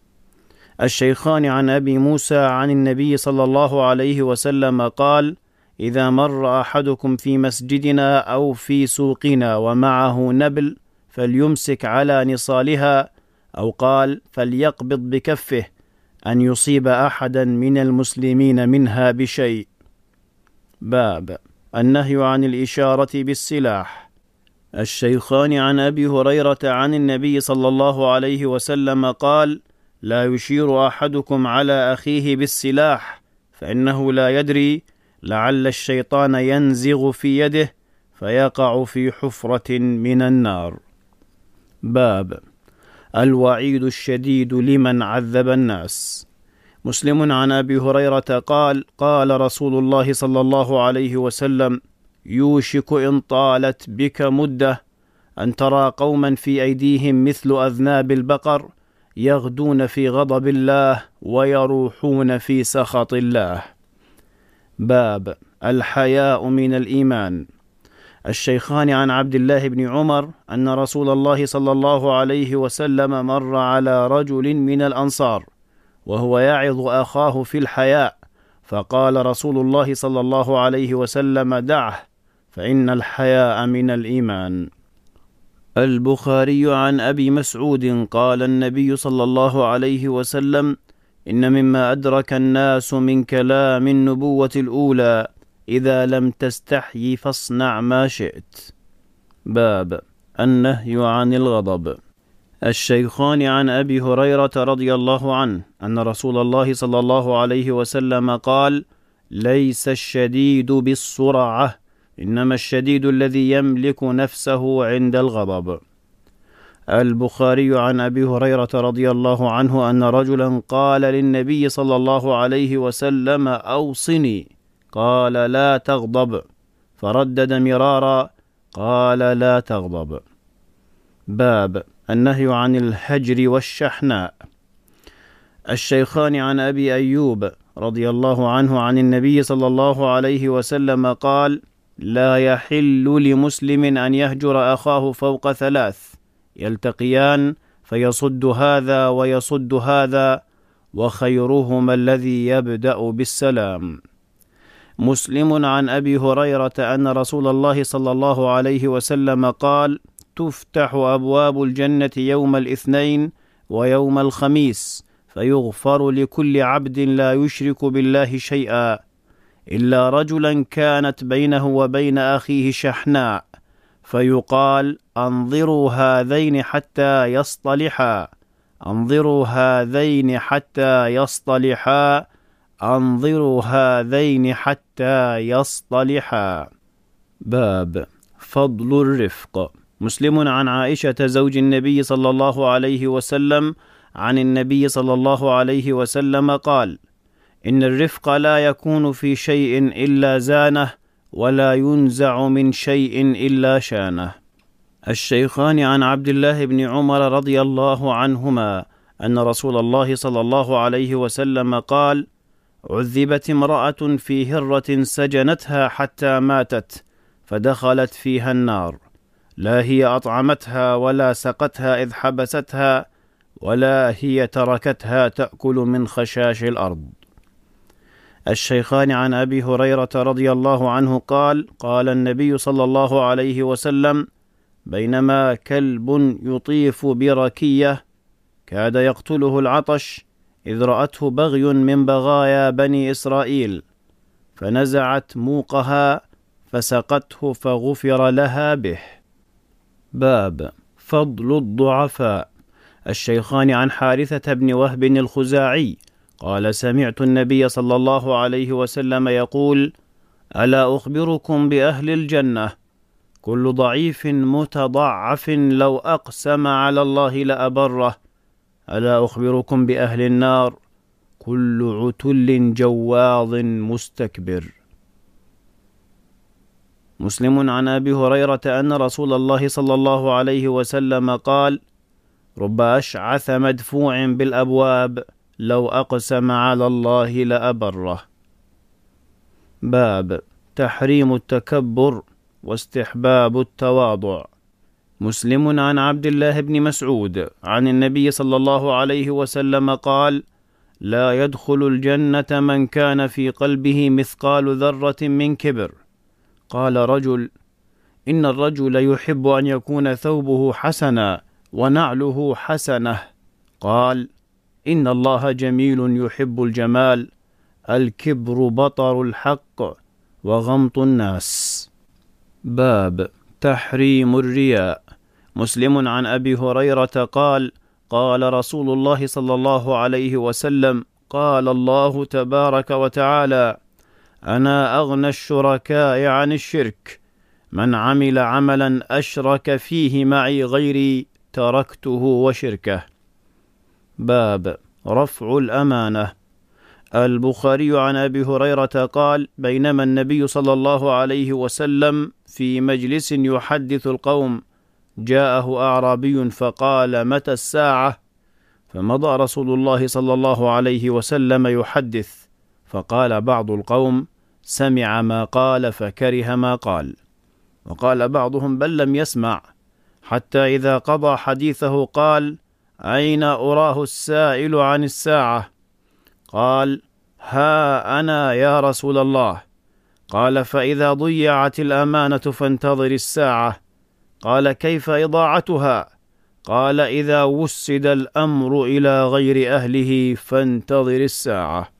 الشيخان عن أبي موسى عن النبي صلى الله عليه وسلم قال: إذا مر أحدكم في مسجدنا أو في سوقنا ومعه نبل فليمسك على نصالها، أو قال: فليقبض بكفه، أن يصيب أحدا من المسلمين منها بشيء. باب النهي عن الإشارة بالسلاح. الشيخان عن أبي هريرة عن النبي صلى الله عليه وسلم قال: لا يشير أحدكم على أخيه بالسلاح، فإنه لا يدري، لعل الشيطان ينزغ في يده فيقع في حفرة من النار. باب الوعيد الشديد لمن عذب الناس. مسلم عن أبي هريرة قال: قال رسول الله صلى الله عليه وسلم: يوشك إن طالت بك مدة أن ترى قوما في أيديهم مثل أذناب البقر، يغدون في غضب الله ويروحون في سخط الله. باب الحياء من الإيمان. الشيخان عن عبد الله بن عمر أن رسول الله صلى الله عليه وسلم مر على رجل من الأنصار وهو يعظ أخاه في الحياء، فقال رسول الله صلى الله عليه وسلم: دعه، فإن الحياء من الإيمان. البخاري عن أبي مسعود قال النبي صلى الله عليه وسلم: إن مما أدرك الناس من كلام النبوة الأولى: إذا لم تستحي فاصنع ما شئت. باب النهي عن الغضب. الشيخان عن أبي هريرة رضي الله عنه أن رسول الله صلى الله عليه وسلم قال: ليس الشديد بالسرعة، إنما الشديد الذي يملك نفسه عند الغضب. البخاري عن أبي هريرة رضي الله عنه أن رجلا قال للنبي صلى الله عليه وسلم: أوصني. قال: لا تغضب. فردد مرارا، قال: لا تغضب. باب النهي عن الهجر والشحناء. الشيخان عن أبي أيوب رضي الله عنه عن النبي صلى الله عليه وسلم قال: لا يحل لمسلم أن يهجر أخاه فوق ثلاث، يلتقيان فيصد هذا ويصد هذا، وخيرهما الذي يبدأ بالسلام. مسلم عن أبي هريرة أن رسول الله صلى الله عليه وسلم قال: تفتح أبواب الجنة يوم الاثنين ويوم الخميس، فيغفر لكل عبد لا يشرك بالله شيئا، إلا رجلا كانت بينه وبين أخيه شحناء، فيقال: أنظروا هذين حتى يصطلحا، أنظروا هذين حتى يصطلحا أنظروا هذين حتى يصطلحا. باب فضل الرفق. مسلم عن عائشة زوج النبي صلى الله عليه وسلم عن النبي صلى الله عليه وسلم قال: إن الرفق لا يكون في شيء إلا زانه، ولا ينزع من شيء إلا شانه. الشيخان عن عبد الله بن عمر رضي الله عنهما أن رسول الله صلى الله عليه وسلم قال: عذبت امرأة في هرة سجنتها حتى ماتت، فدخلت فيها النار، لا هي أطعمتها ولا سقتها إذ حبستها، ولا هي تركتها تأكل من خشاش الأرض. الشيخان عن أبي هريرة رضي الله عنه قال: قال النبي صلى الله عليه وسلم: بينما كلب يطيف بركية كاد يقتله العطش، إذ رأته بغي من بغايا بني إسرائيل، فنزعت موقها فسقته فغفر لها به. باب فضل الضعفاء. الشيخان عن حارثة بن وهب الخزاعي قال: سمعت النبي صلى الله عليه وسلم يقول: ألا أخبركم بأهل الجنة؟ كل ضعيف متضعف لو أقسم على الله لأبره. ألا أخبركم بأهل النار؟ كل عتل جواظ مستكبر. مسلم عن أبي هريرة أن رسول الله صلى الله عليه وسلم قال: رب أشعث مدفوع بالأبواب لو أقسم على الله لأبره. باب تحريم التكبر واستحباب التواضع. مسلم عن عبد الله بن مسعود عن النبي صلى الله عليه وسلم قال: لا يدخل الجنة من كان في قلبه مثقال ذرة من كبر. قال رجل: إن الرجل يحب أن يكون ثوبه حسنا ونعله حسنة. قال: إن الله جميل يحب الجمال. الكبر بطر الحق وغمط الناس. باب تحريم الرياء. مسلم عن أبي هريرة قال: قال رسول الله صلى الله عليه وسلم: قال الله تبارك وتعالى: أنا أغنى الشركاء عن الشرك، من عمل عملا أشرك فيه معي غيري تركته وشركه. باب رفع الأمانة. البخاري عن أبي هريرة قال: بينما النبي صلى الله عليه وسلم في مجلس يحدث القوم، جاءه أعرابي فقال: متى الساعة؟ فمضى رسول الله صلى الله عليه وسلم يحدث، فقال بعض القوم: سمع ما قال فكره ما قال. وقال بعضهم: بل لم يسمع، حتى إذا قضى حديثه قال: أين أراه السائل عن الساعة؟ قال: ها أنا يا رسول الله. قال: فإذا ضيعت الأمانة فانتظر الساعة. قال: كيف إضاعتها؟ قال: إذا وسد الأمر إلى غير أهله فانتظر الساعة.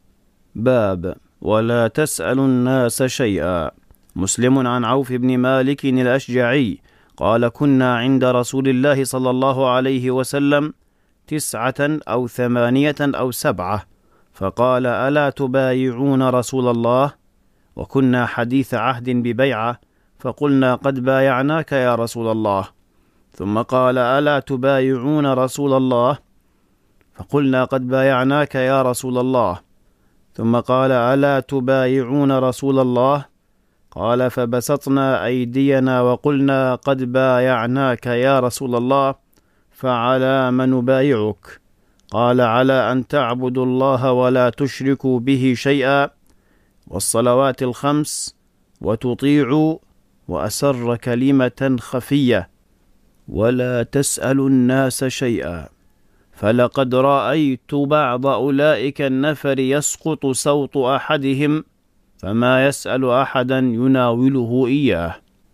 باب ولا تسأل الناس شيئا. مسلم عن عوف بن مالك الأشجعي قال: كنا عند رسول الله صلى الله عليه وسلم تسعة أو ثمانية أو سبعة، فقال: ألا تبايعون رسول الله؟ وكنا حديث عهد ببيعة، فقلنا: قد بايعناك يا رسول الله. ثم قال: ألا تبايعون رسول الله؟ فقلنا: قد بايعناك يا رسول الله. ثم قال: ألا تبايعون رسول الله؟ قال: فبسطنا أيدينا وقلنا: قد بايعناك يا رسول الله، فعلى من نبايعك؟ قال: على أن تعبدوا الله ولا تشركوا به شيئا، والصلوات الخمس، وتطيعوا، وأسر كلمة خفية، ولا تسألوا الناس شيئا. فلقد رأيت بعض أولئك النفر يسقط صوت أحدهم، فما يسأل أحدا يناوله إياه.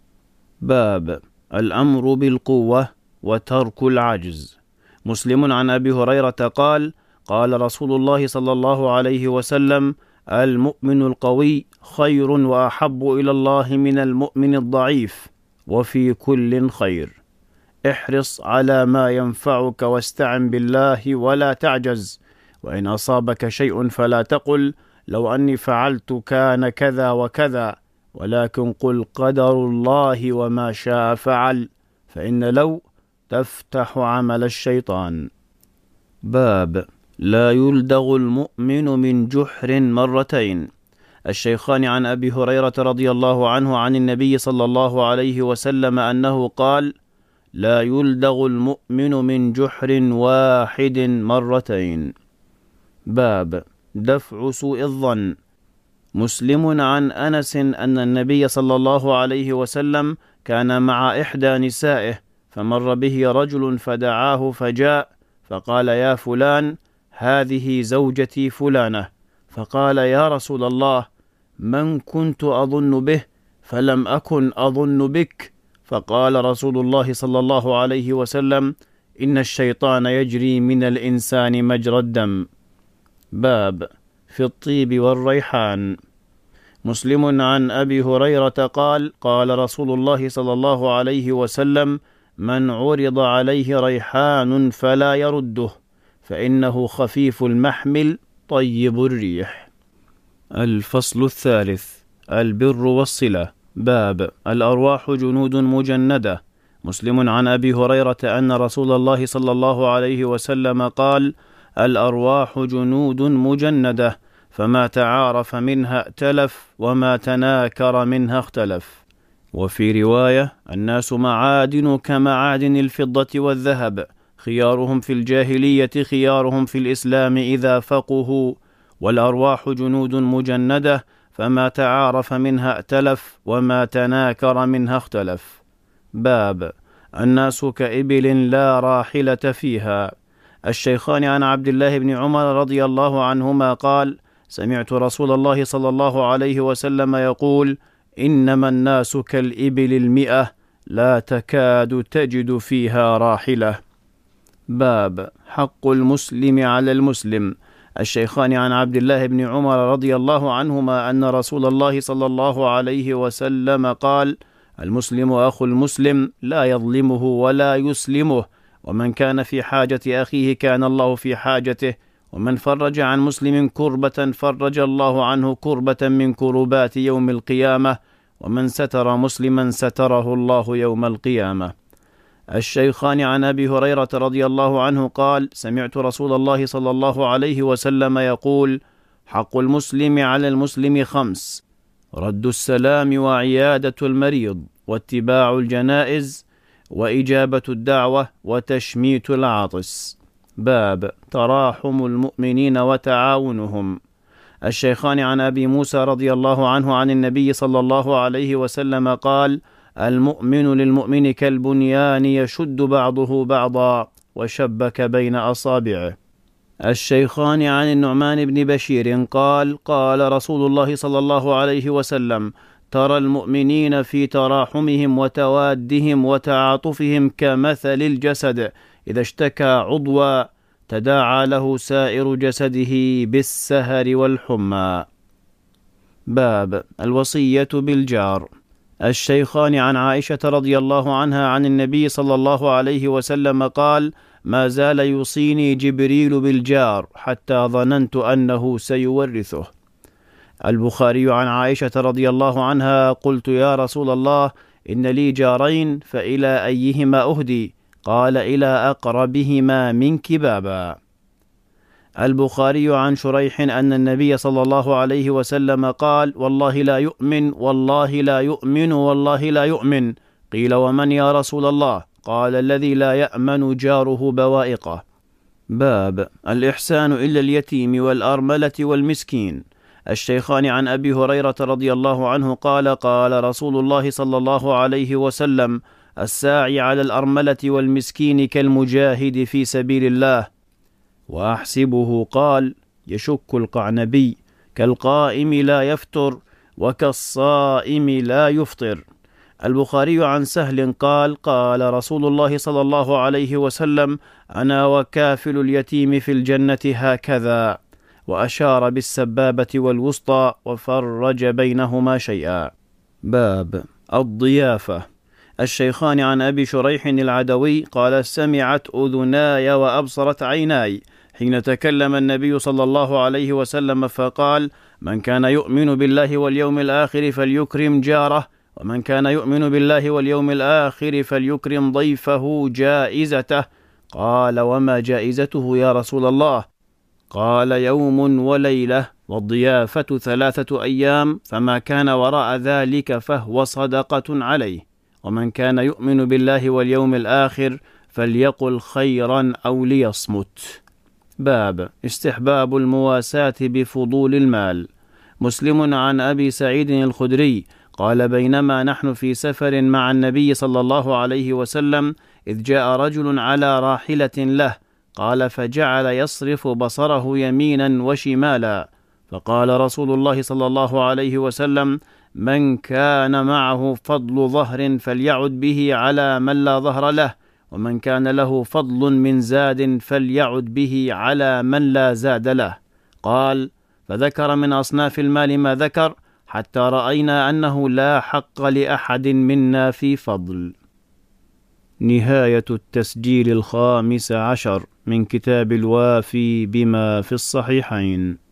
باب الأمر بالقوة وترك العجز. مسلم عن أبي هريرة قال: قال رسول الله صلى الله عليه وسلم: المؤمن القوي خير وأحب إلى الله من المؤمن الضعيف، وفي كل خير. احرص على ما ينفعك واستعن بالله ولا تعجز، وإن أصابك شيء فلا تقل لو أني فعلت كان كذا وكذا، ولكن قل قدر الله وما شاء فعل، فإن لو تفتح عمل الشيطان. باب لا يلدغ المؤمن من جحر مرتين. الشيخان عن أبي هريرة رضي الله عنه عن النبي صلى الله عليه وسلم أنه قال: لا يلدغ المؤمن من جحر واحد مرتين. باب دفع سوء الظن. مسلم عن أنس أن النبي صلى الله عليه وسلم كان مع إحدى نسائه، فمر به رجل فدعاه فجاء فقال: يا فلان، هذه زوجتي فلانة. فقال: يا رسول الله، من كنت أظن به فلم أكن أظن بك؟ فقال رسول الله صلى الله عليه وسلم: إن الشيطان يجري من الإنسان مجرى الدم. باب في الطيب والريحان. مسلم عن أبي هريرة قال: قال رسول الله صلى الله عليه وسلم: من عرض عليه ريحان فلا يرده، فإنه خفيف المحمل طيب الريح. الفصل الثالث: البر والصلة. باب الأرواح جنود مجندة. مسلم عن أبي هريرة أن رسول الله صلى الله عليه وسلم قال: الأرواح جنود مجندة، فما تعارف منها ائتلف، وما تناكر منها اختلف. وفي رواية: الناس معادن كمعادن الفضة والذهب، خيارهم في الجاهلية خيارهم في الإسلام إذا فقهوا، والأرواح جنود مجندة، فما تعارف منها ائتلف، وما تناكر منها اختلف. باب الناس كإبل لا راحلة فيها. الشيخان عن عبد الله بن عمر رضي الله عنهما قال: سمعت رسول الله صلى الله عليه وسلم يقول: إنما الناس كالإبل المئة، لا تكاد تجد فيها راحلة. باب حق المسلم على المسلم. الشيخان عن عبد الله بن عمر رضي الله عنهما أن رسول الله صلى الله عليه وسلم قال: المسلم أخو المسلم، لا يظلمه ولا يسلمه، ومن كان في حاجة أخيه كان الله في حاجته، ومن فرج عن مسلم كربة فرج الله عنه كربة من كربات يوم القيامة، ومن ستر مسلما ستره الله يوم القيامة. الشيخان عن أبي هريرة رضي الله عنه قال: سمعت رسول الله صلى الله عليه وسلم يقول: حق المسلم على المسلم خمس: رد السلام، وعيادة المريض، واتباع الجنائز، وإجابة الدعوة، وتشميت العاطس. باب تراحم المؤمنين وتعاونهم. الشيخان عن أبي موسى رضي الله عنه عن النبي صلى الله عليه وسلم قال: المؤمن للمؤمن كالبنيان يشد بعضه بعضا، وشبك بين أصابعه. الشيخان عن النعمان بن بشير قال: قال رسول الله صلى الله عليه وسلم: ترى المؤمنين في تراحمهم وتوادهم وتعاطفهم كمثل الجسد، إذا اشتكى عضوا تداعى له سائر جسده بالسهر والحمى. باب الوصية بالجار. الشيخان عن عائشة رضي الله عنها عن النبي صلى الله عليه وسلم قال: ما زال يوصيني جبريل بالجار حتى ظننت أنه سيورثه. البخاري عن عائشة رضي الله عنها: قلت يا رسول الله، إن لي جارين، فإلى أيهما أهدي؟ قال: إلى أقربهما منك بابا. البخاري عن شريح أن النبي صلى الله عليه وسلم قال: والله لا يؤمن، والله لا يؤمن، والله لا يؤمن. قيل: ومن يا رسول الله؟ قال: الذي لا يأمن جاره بوائقه. باب الإحسان إلى اليتيم والأرملة والمسكين. الشيخان عن أبي هريرة رضي الله عنه قال: قال رسول الله صلى الله عليه وسلم: الساعي على الأرملة والمسكين كالمجاهد في سبيل الله. وأحسبه قال: يشك القعنبي، كالقائم لا يفتر، وكالصائم لا يفطر. البخاري عن سهل قال: قال رسول الله صلى الله عليه وسلم: أنا وكافل اليتيم في الجنة هكذا، وأشار بالسبابة والوسطى، وفرج بينهما شيئا. باب الضيافة. الشيخان عن أبي شريح العدوي قال: سمعت أذناي وأبصرت عيناي حين تكلم النبي صلى الله عليه وسلم فقال: من كان يؤمن بالله واليوم الآخر فليكرم جاره، ومن كان يؤمن بالله واليوم الآخر فليكرم ضيفه جائزته. قال: وما جائزته يا رسول الله؟ قال: يوم وليلة، والضيافة ثلاثة أيام، فما كان وراء ذلك فهو صدقة عليه. ومن كان يؤمن بالله واليوم الآخر فليقل خيرا أو ليصمت. باب استحباب المواساة بفضول المال. مسلم عن أبي سعيد الخدري قال: بينما نحن في سفر مع النبي صلى الله عليه وسلم إذ جاء رجل على راحلة له، قال: فجعل يصرف بصره يمينا وشمالا، فقال رسول الله صلى الله عليه وسلم: من كان معه فضل ظهر فليعد به على من لا ظهر له، ومن كان له فضل من زاد فليعد به على من لا زاد له. قال: فذكر من أصناف المال ما ذكر، حتى رأينا أنه لا حق لأحد منا في فضل. نهاية التسجيل الخامس عشر من كتاب الوافي بما في الصحيحين.